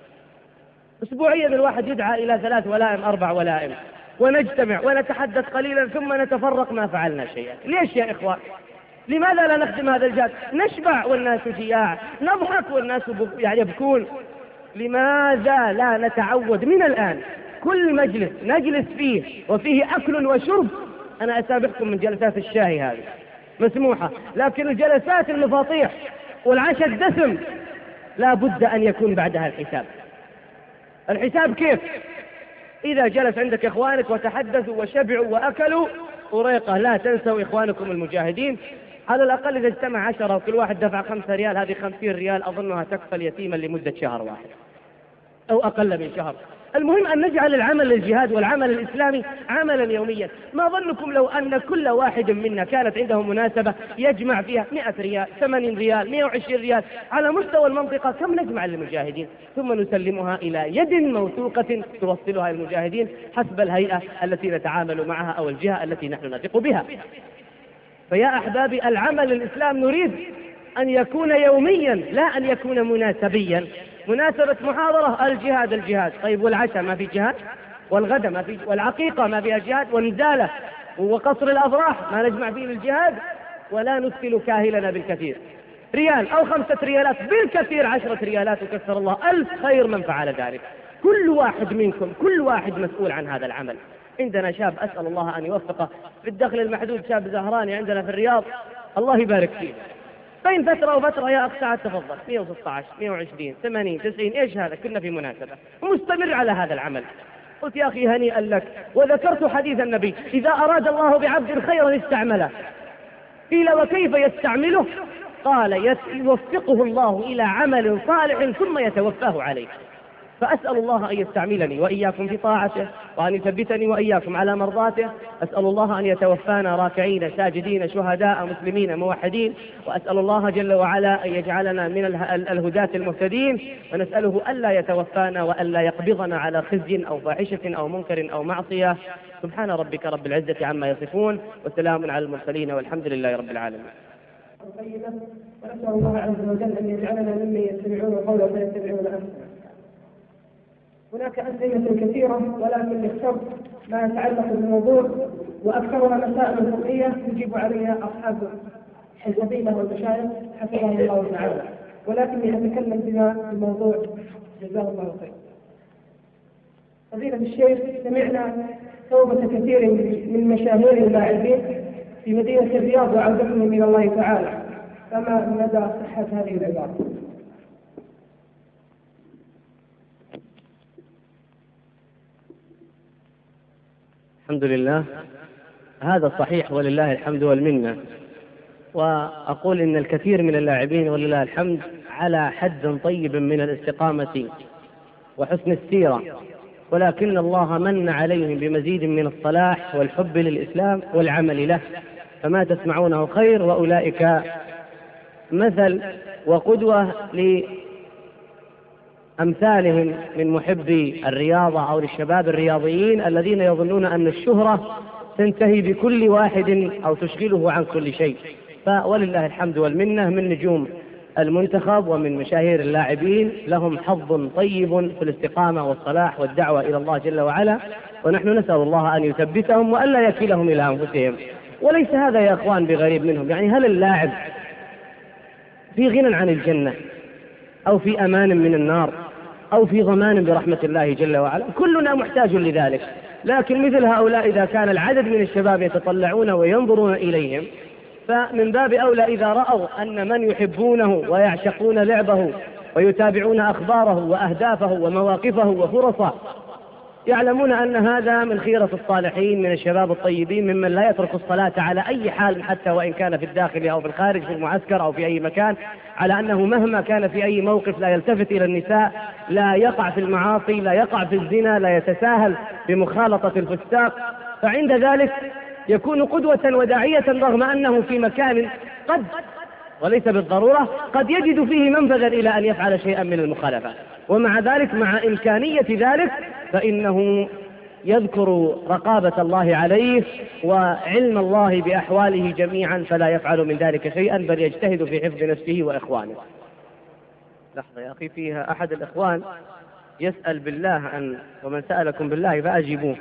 أسبوعيا الواحد يدعى إلى 3 ولائم 4 ولائم، ونجتمع ونتحدث قليلا ثم نتفرق ما فعلنا شيئا. ليش يا إخوة؟ لماذا لا نخدم هذا الجهاد؟ نشبع والناس جياع، نضحك والناس يبكون. لماذا لا نتعود من الآن كل مجلس نجلس فيه وفيه أكل وشرب؟ أنا أسابقكم من جلسات الشاي هذه مسموحة، لكن الجلسات المفاطيح والعشاء الدسم لا بد أن يكون بعدها الحساب. الحساب كيف؟ إذا جلس عندك إخوانك وتحدثوا وشبعوا وأكلوا طريقة، لا تنسوا إخوانكم المجاهدين. على الأقل إذا اجتمع 10 وكل واحد دفع 5 ريال، هذه 50 ريال أظنها تكفل يتيما لمدة شهر واحد أو أقل من شهر. المهم أن نجعل العمل للجهاد والعمل الإسلامي عملا يوميا. ما ظنكم لو أن كل واحد منا كانت عنده مناسبة يجمع فيها 100 ريال 80 ريال 120 ريال على مستوى المنطقة، كم نجمع للمجاهدين ثم نسلمها إلى يد موثوقة توصلها للمجاهدين حسب الهيئة التي نتعامل معها أو الجهة التي نحن نثق بها. فيا أحبابي العمل للإسلام نريد أن يكون يوميا لا أن يكون مناسبيا. مناسبة محاضرة الجهاد الجهاد، طيب والعشاء ما في جهاد؟ والغداء ما في؟ والعقيقة ما فيها جهاد؟ والنزالة وقصر الأفراح ما نجمع فيه للجهاد؟ ولا نثقل كاهلنا بالكثير. ريال أو 5 ريالات، بالكثير 10 ريالات، وكثر الله 1000 خير من فعل ذلك. كل واحد منكم، كل واحد مسؤول عن هذا العمل. عندنا شاب أسأل الله أن يوفقه في الدخل المحدود، شاب زهراني عندنا في الرياض، الله يبارك فيه، بين فترة وفترة يا أخ سعد تفضل 116 120 80 90 إيش هذا، كنا في مناسبة، ومستمر على هذا العمل. قلت يا أخي هنيئا لك، وذكرت حديث النبي: إذا أراد الله بعبد خيرا استعمله. قيل وكيف يستعمله؟ قال: يوفقه الله إلى عمل صالح ثم يتوفاه عليه. فأسأل الله أن يستعملني وإياكم في طاعته، وأن يثبتني وإياكم على مرضاته. أسأل الله أن يتوفانا راكعين ساجدين شهداء مسلمين موحدين، وأسأل الله جل وعلا أن يجعلنا من الهداة المهتدين، ونسأله ألا يتوفانا وألا يقبضنا على خزي أو فاحشة أو منكر أو معصية. سبحان ربك رب العزة عما يصفون، وسلام على المرسلين، والحمد لله رب العالمين. ونسأل الله عز وجل أن يجعلنا ممن يتبعون القول فيتبعون أحسنه. هناك أسئلة كثيرة، ولكن اخترت ما يتعلق بالموضوع، وأكثرها مسائل فقهية يجيب عليها أصحاب الفضيلة والمشايخ حفظهم الله تعالى، ولكني أتكلم بما في الموضوع جزاه الله خير. فضيلة الشيخ، سمعنا توبة كثير من مشاهير اللاعبين في مدينة الرياض وعودتهم إلى الله تعالى، فما مدى صحة هذه العبارة؟ الحمد لله، هذا صحيح ولله الحمد والمنة. وأقول إن الكثير من اللاعبين ولله الحمد على حد طيب من الاستقامة وحسن السيرة، ولكن الله من عليهم بمزيد من الصلاح والحب للإسلام والعمل له، فما تسمعونه خير، وأولئك مثل وقدوة أمثالهم من محبي الرياضة أو للشباب الرياضيين الذين يظنون أن الشهرة تنتهي بكل واحد أو تشغله عن كل شيء. فولله الحمد والمنة من نجوم المنتخب ومن مشاهير اللاعبين لهم حظ طيب في الاستقامة والصلاح والدعوة إلى الله جل وعلا، ونحن نسأل الله أن يثبتهم وألا يكلهم إلى أنفسهم. وليس هذا يا أخوان بغريب منهم، يعني هل اللاعب في غنى عن الجنة أو في أمان من النار أو في ضمان برحمة الله جل وعلا؟ كلنا محتاج لذلك. لكن مثل هؤلاء إذا كان العدد من الشباب يتطلعون وينظرون إليهم، فمن باب أولى إذا رأوا أن من يحبونه ويعشقون لعبه ويتابعون أخباره وأهدافه ومواقفه وفرصه، يعلمون أن هذا من خيرة الصالحين من الشباب الطيبين، ممن لا يترك الصلاة على أي حال، حتى وإن كان في الداخل أو في الخارج، في المعسكر أو في أي مكان، على أنه مهما كان في أي موقف لا يلتفت إلى النساء، لا يقع في المعاصي، لا يقع في الزنا، لا يتساهل بمخالطة الفساق. فعند ذلك يكون قدوة وداعية، رغم أنه في مكان قد وليس بالضرورة قد يجد فيه منفذا إلى أن يفعل شيئا من المخالفات، ومع ذلك مع إمكانية ذلك فإنه يذكر رقابة الله عليه وعلم الله بأحواله جميعا، فلا يفعل من ذلك شيئا، بل يجتهد في حفظ نفسه وإخوانه. لحظة يا أخي، فيها أحد الإخوان يسأل بالله أن ومن سألكم بالله فأجيبوه.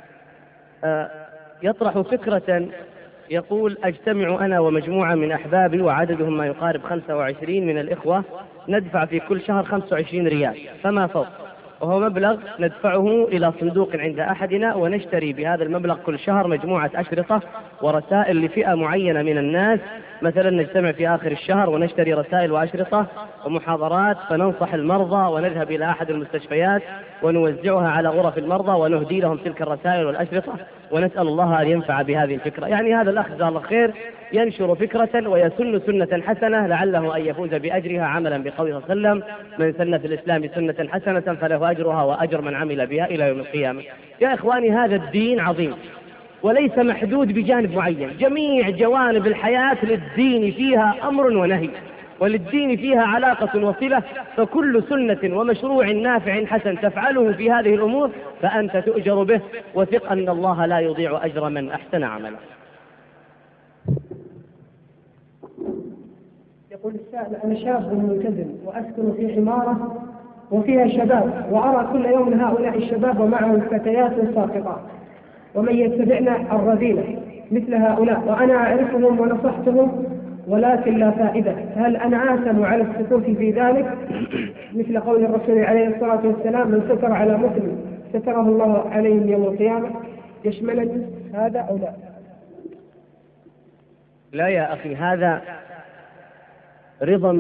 يطرح فكرة يقول: أجتمع أنا ومجموعة من أحبابي وعددهم ما يقارب 25 من الإخوة، ندفع في كل شهر 25 ريال فما فوق، وهو مبلغ ندفعه إلى صندوق عند أحدنا، ونشتري بهذا المبلغ كل شهر مجموعة أشرطة ورسائل لفئة معينة من الناس. مثلا نجتمع في آخر الشهر ونشتري رسائل وأشرطة ومحاضرات، فننصح المرضى ونذهب إلى أحد المستشفيات ونوزعها على غرف المرضى ونهدي لهم تلك الرسائل والأشرطة، ونسأل الله أن ينفع بهذه الفكرة. يعني هذا الأخ جزاه الله خير ينشر فكرة ويسن سنة حسنة، لعله أن يفوز بأجرها، عملا بقوله صلى الله عليه وسلم: من سن في الإسلام سنة حسنة فله أجرها وأجر من عمل بها إلى يوم القيامة. يا إخواني، هذا الدين عظيم وليس محدود بجانب معين، جميع جوانب الحياة للدين فيها أمر ونهي، وللدين فيها علاقة وصلة، فكل سنة ومشروع نافع حسن تفعله في هذه الأمور فأنت تؤجر به، وثق أن الله لا يضيع أجر من أحسن عملا. يقول السائل: أنا شاب ملتزم وأسكن في عمارة وفيها شباب، وأرى كل يوم هؤلاء الشباب ومعهم الفتيات الساقطات، ومن يتبعنا الرذيلة مثل هؤلاء، وأنا أعرفهم ونصحتهم ولكن لا فائدة، هل أنا آثم على السكوت في ذلك؟ مثل قول الرسول عليه الصلاة والسلام: من ستر على مسلم ستره الله عليه يوم القيامة. يشملني هذا أو لا؟ لا يا أخي، هذا رضا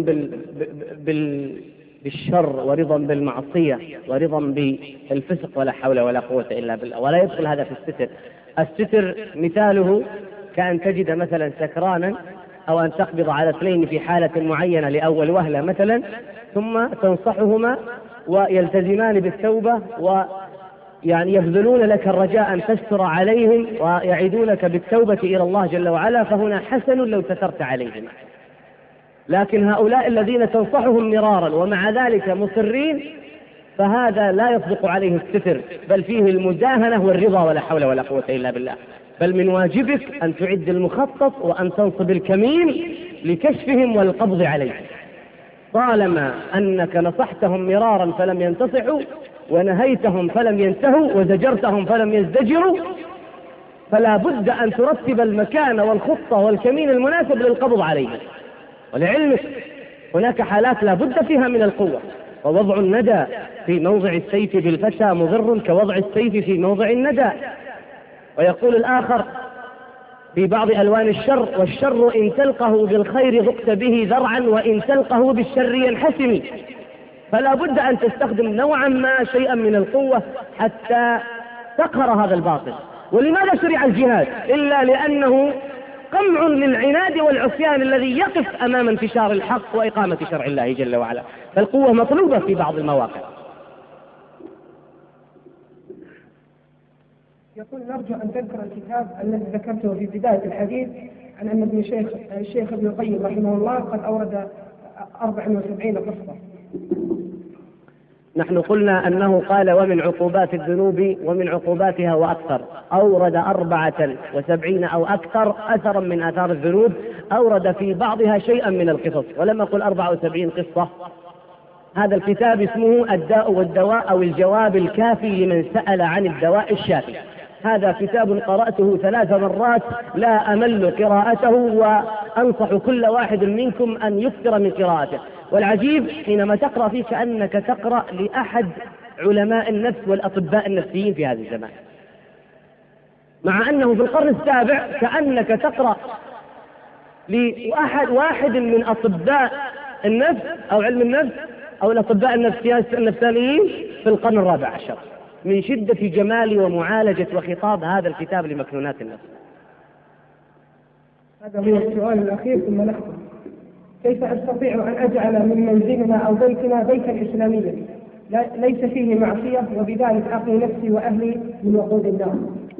بالشر ورضا بالمعصية ورضا بالفسق، ولا حول ولا قوة إلا بالله، ولا يدخل هذا في الستر. الستر مثاله كأن تجد مثلا سكرانا أو أن تقبض على اثنين في حالة معينة لأول وهلة مثلا، ثم تنصحهما ويلتزمان بالتوبة ويعني يبذلون لك الرجاء أن تستر عليهم ويعيدونك بالتوبة إلى الله جل وعلا، فهنا حسن لو سترت عليهم. لكن هؤلاء الذين تنصحهم مرارا ومع ذلك مصرين، فهذا لا يصدق عليه الستر، بل فيه المداهنة والرضا، ولا حول ولا قوة إلا بالله. بل من واجبك أن تعد المخطط وأن تنصب الكمين لكشفهم والقبض عليهم. طالما أنك نصحتهم مرارا فلم ينتصحوا، ونهيتهم فلم ينتهوا، وزجرتهم فلم يزدجروا، فلا بد أن ترتب المكان والخطة والكمين المناسب للقبض عليهم. ولعلمك هناك حالات لا بد فيها من القوة، ووضع الندى في موضع السيف بالفتى مضر كوضع السيف في موضع الندى. ويقول الآخر في بعض ألوان الشر: والشر إن تلقه بالخير ذقت به ذرعا، وإن تلقه بالشر ينحسم. فلا بد أن تستخدم نوعا ما شيئا من القوة حتى تقهر هذا الباطل. ولماذا شرع الجهاد؟ إلا لأنه قمع للعناد والعصيان الذي يقف أمام انتشار الحق وإقامة شرع الله جل وعلا. فالقوة مطلوبة في بعض المواقع. يقول: نرجو أن تذكر الكتاب الذي ذكرته في بداية الحديث عن أن الشيخ ابن القيم رحمه الله قد أورد 74 قصة. نحن قلنا أنه قال: ومن عقوبات الذنوب ومن عقوباتها وأكثر. أورد 74 أو أكثر أثرا من آثار الذنوب، أورد في بعضها شيئا من القصص، ولم أقل 74 قصة. هذا الكتاب اسمه الداء والدواء، أو الجواب الكافي لمن سأل عن الدواء الشافي. هذا كتاب قرأته 3 مرات لا أمل قراءته، وأنصح كل واحد منكم أن يكثر من قراءته. والعجيب حينما تقرأ فيه كأنك تقرأ لأحد علماء النفس والأطباء النفسيين في هذا الزمان، مع أنه في القرن السابع كأنك تقرأ لواحد من أطباء النفس أو علم النفس أو الأطباء النفسانيين في القرن الرابع عشر، من شدة جمال ومعالجة وخطاب هذا الكتاب لمكنونات النفس. هذا هو السؤال الأخير ثم نختم. كيف أستطيع أن أجعل من منزلنا أو بيتنا بيتا إسلاميا ليس فيه معصية، وبذلك أقي نفسي وأهلي من وقود النار؟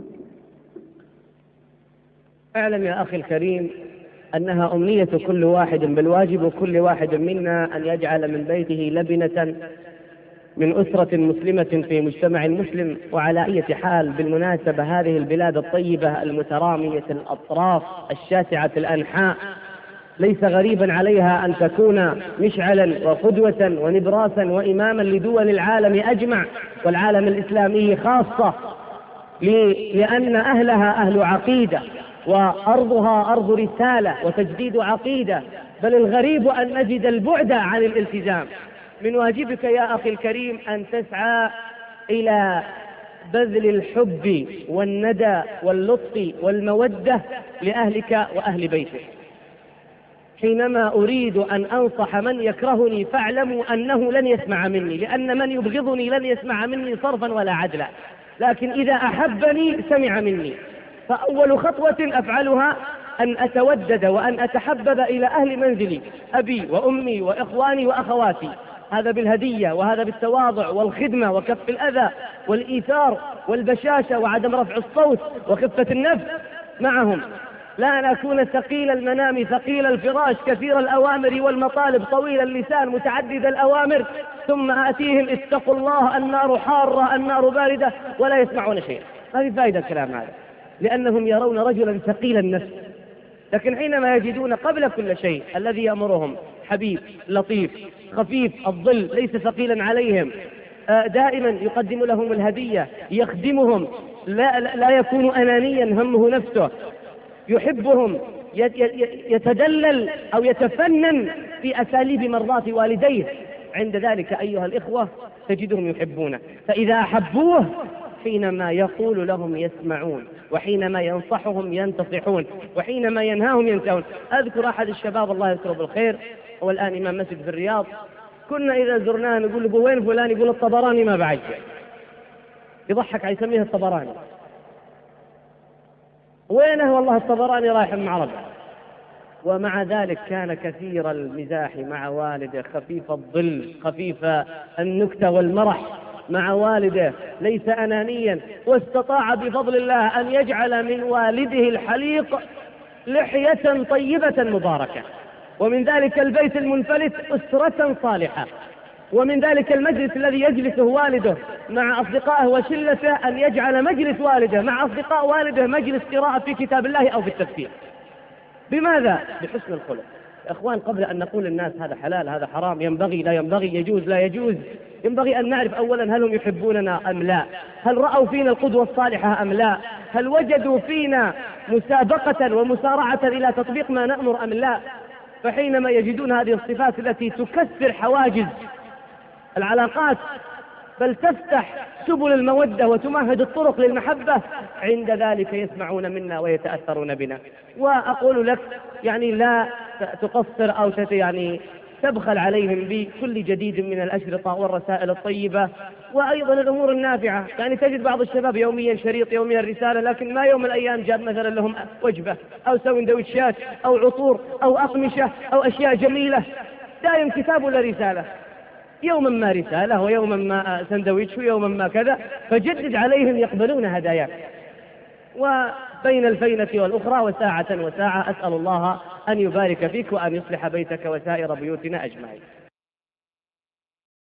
اعلم يا أخي الكريم أنها أمنية كل واحد، بالواجب وكل واحد منا أن يجعل من بيته لبنة من أسرة مسلمة في مجتمع مسلم. وعلى أي حال بالمناسبة هذه البلاد الطيبة المترامية الأطراف الشاسعة الأنحاء ليس غريبا عليها أن تكون مشعلا وقدوة ونبراسا وإماما لدول العالم أجمع، والعالم الإسلامي خاصة، لأن أهلها أهل عقيدة، وأرضها أرض رسالة وتجديد عقيدة. بل الغريب أن نجد البعد عن الالتزام. من واجبك يا أخي الكريم أن تسعى إلى بذل الحب والندى واللطف والمودة لأهلك وأهل بيتك. حينما أريد أن أنصح من يكرهني فاعلموا أنه لن يسمع مني، لأن من يبغضني لن يسمع مني صرفا ولا عدلا، لكن إذا أحبني سمع مني. فأول خطوة أفعلها أن أتودد وأن أتحبب إلى أهل منزلي، أبي وأمي وإخواني وأخواتي، هذا بالهدية، وهذا بالتواضع والخدمة وكف الأذى والإيثار والبشاشة وعدم رفع الصوت وخفة النفس معهم. لا أن أكون ثقيل المنام ثقيل الفراش كثير الأوامر والمطالب طويل اللسان متعدد الأوامر، ثم آتيهم اتقوا الله النار حارة النار باردة ولا يسمعون شيئا. ما في فائدة الكلام هذا، لأنهم يرون رجلا ثقيل النفس. لكن حينما يجدون قبل كل شيء الذي يأمرهم حبيب لطيف خفيف الظل ليس ثقيلا عليهم، دائما يقدم لهم الهدية، يخدمهم، لا يكون أنانيا همه نفسه، يحبهم يتدلل أو يتفنن في أساليب مرضاة والديه، عند ذلك أيها الإخوة تجدهم يحبونه، فإذا أحبوه حينما يقول لهم يسمعون، وحينما ينصحهم ينتصحون، وحينما ينهاهم ينتهون. أذكر أحد الشباب الله يذكره بالخير، هو الآن إمام مسجد في الرياض، كنا إذا زرناه نقول له وين فلان؟ يقول الطبراني ما بعد، يضحك يسميه الطبراني. وينه؟ والله الطبراني رايح مع ربه. ومع ذلك كان كثير المزاح مع والده، خفيف الظل، خفيف النكتة والمرح مع والده، ليس أنانيا، واستطاع بفضل الله أن يجعل من والده الحليق لحية طيبة مباركة، ومن ذلك البيت المنفلت أسرة صالحة، ومن ذلك المجلس الذي يجلسه والده مع أصدقائه وشلته أن يجعل مجلس والده مع أصدقاء والده مجلس قراءة في كتاب الله أو في التفسير. بماذا؟ بحسن الخلق. إخوان، قبل أن نقول الناس هذا حلال هذا حرام، ينبغي لا ينبغي، يجوز لا يجوز، ينبغي أن نعرف أولا هل هم يحبوننا أم لا، هل رأوا فينا القدوة الصالحة أم لا، هل وجدوا فينا مسابقة ومسارعة إلى تطبيق ما نأمر أم لا. فحينما يجدون هذه الصفات التي تكسر حواجز العلاقات بل تفتح سبل المودة وتمهد الطرق للمحبة، عند ذلك يسمعون منا ويتأثرون بنا. وأقول لك يعني لا تقصر أو يعني تبخل عليهم بكل جديد من الأشرطة والرسائل الطيبة، وأيضا الأمور النافعة. يعني تجد بعض الشباب يوميا شريط، يوميا رسالة، لكن ما يوم من الأيام جاب مثلا لهم وجبة أو سندوتشات أو عطور أو أقمشة أو أشياء جميلة، دائم كتاب ولا رسالة، يوما ما رسالة ويوما ما سندويتش ويوما ما كذا، فجدد عليهم يقبلون هداياك. وبين الفينة والأخرى وساعة وساعة، أسأل الله أن يبارك فيك وأن يصلح بيتك وسائر بيوتنا أجمعين.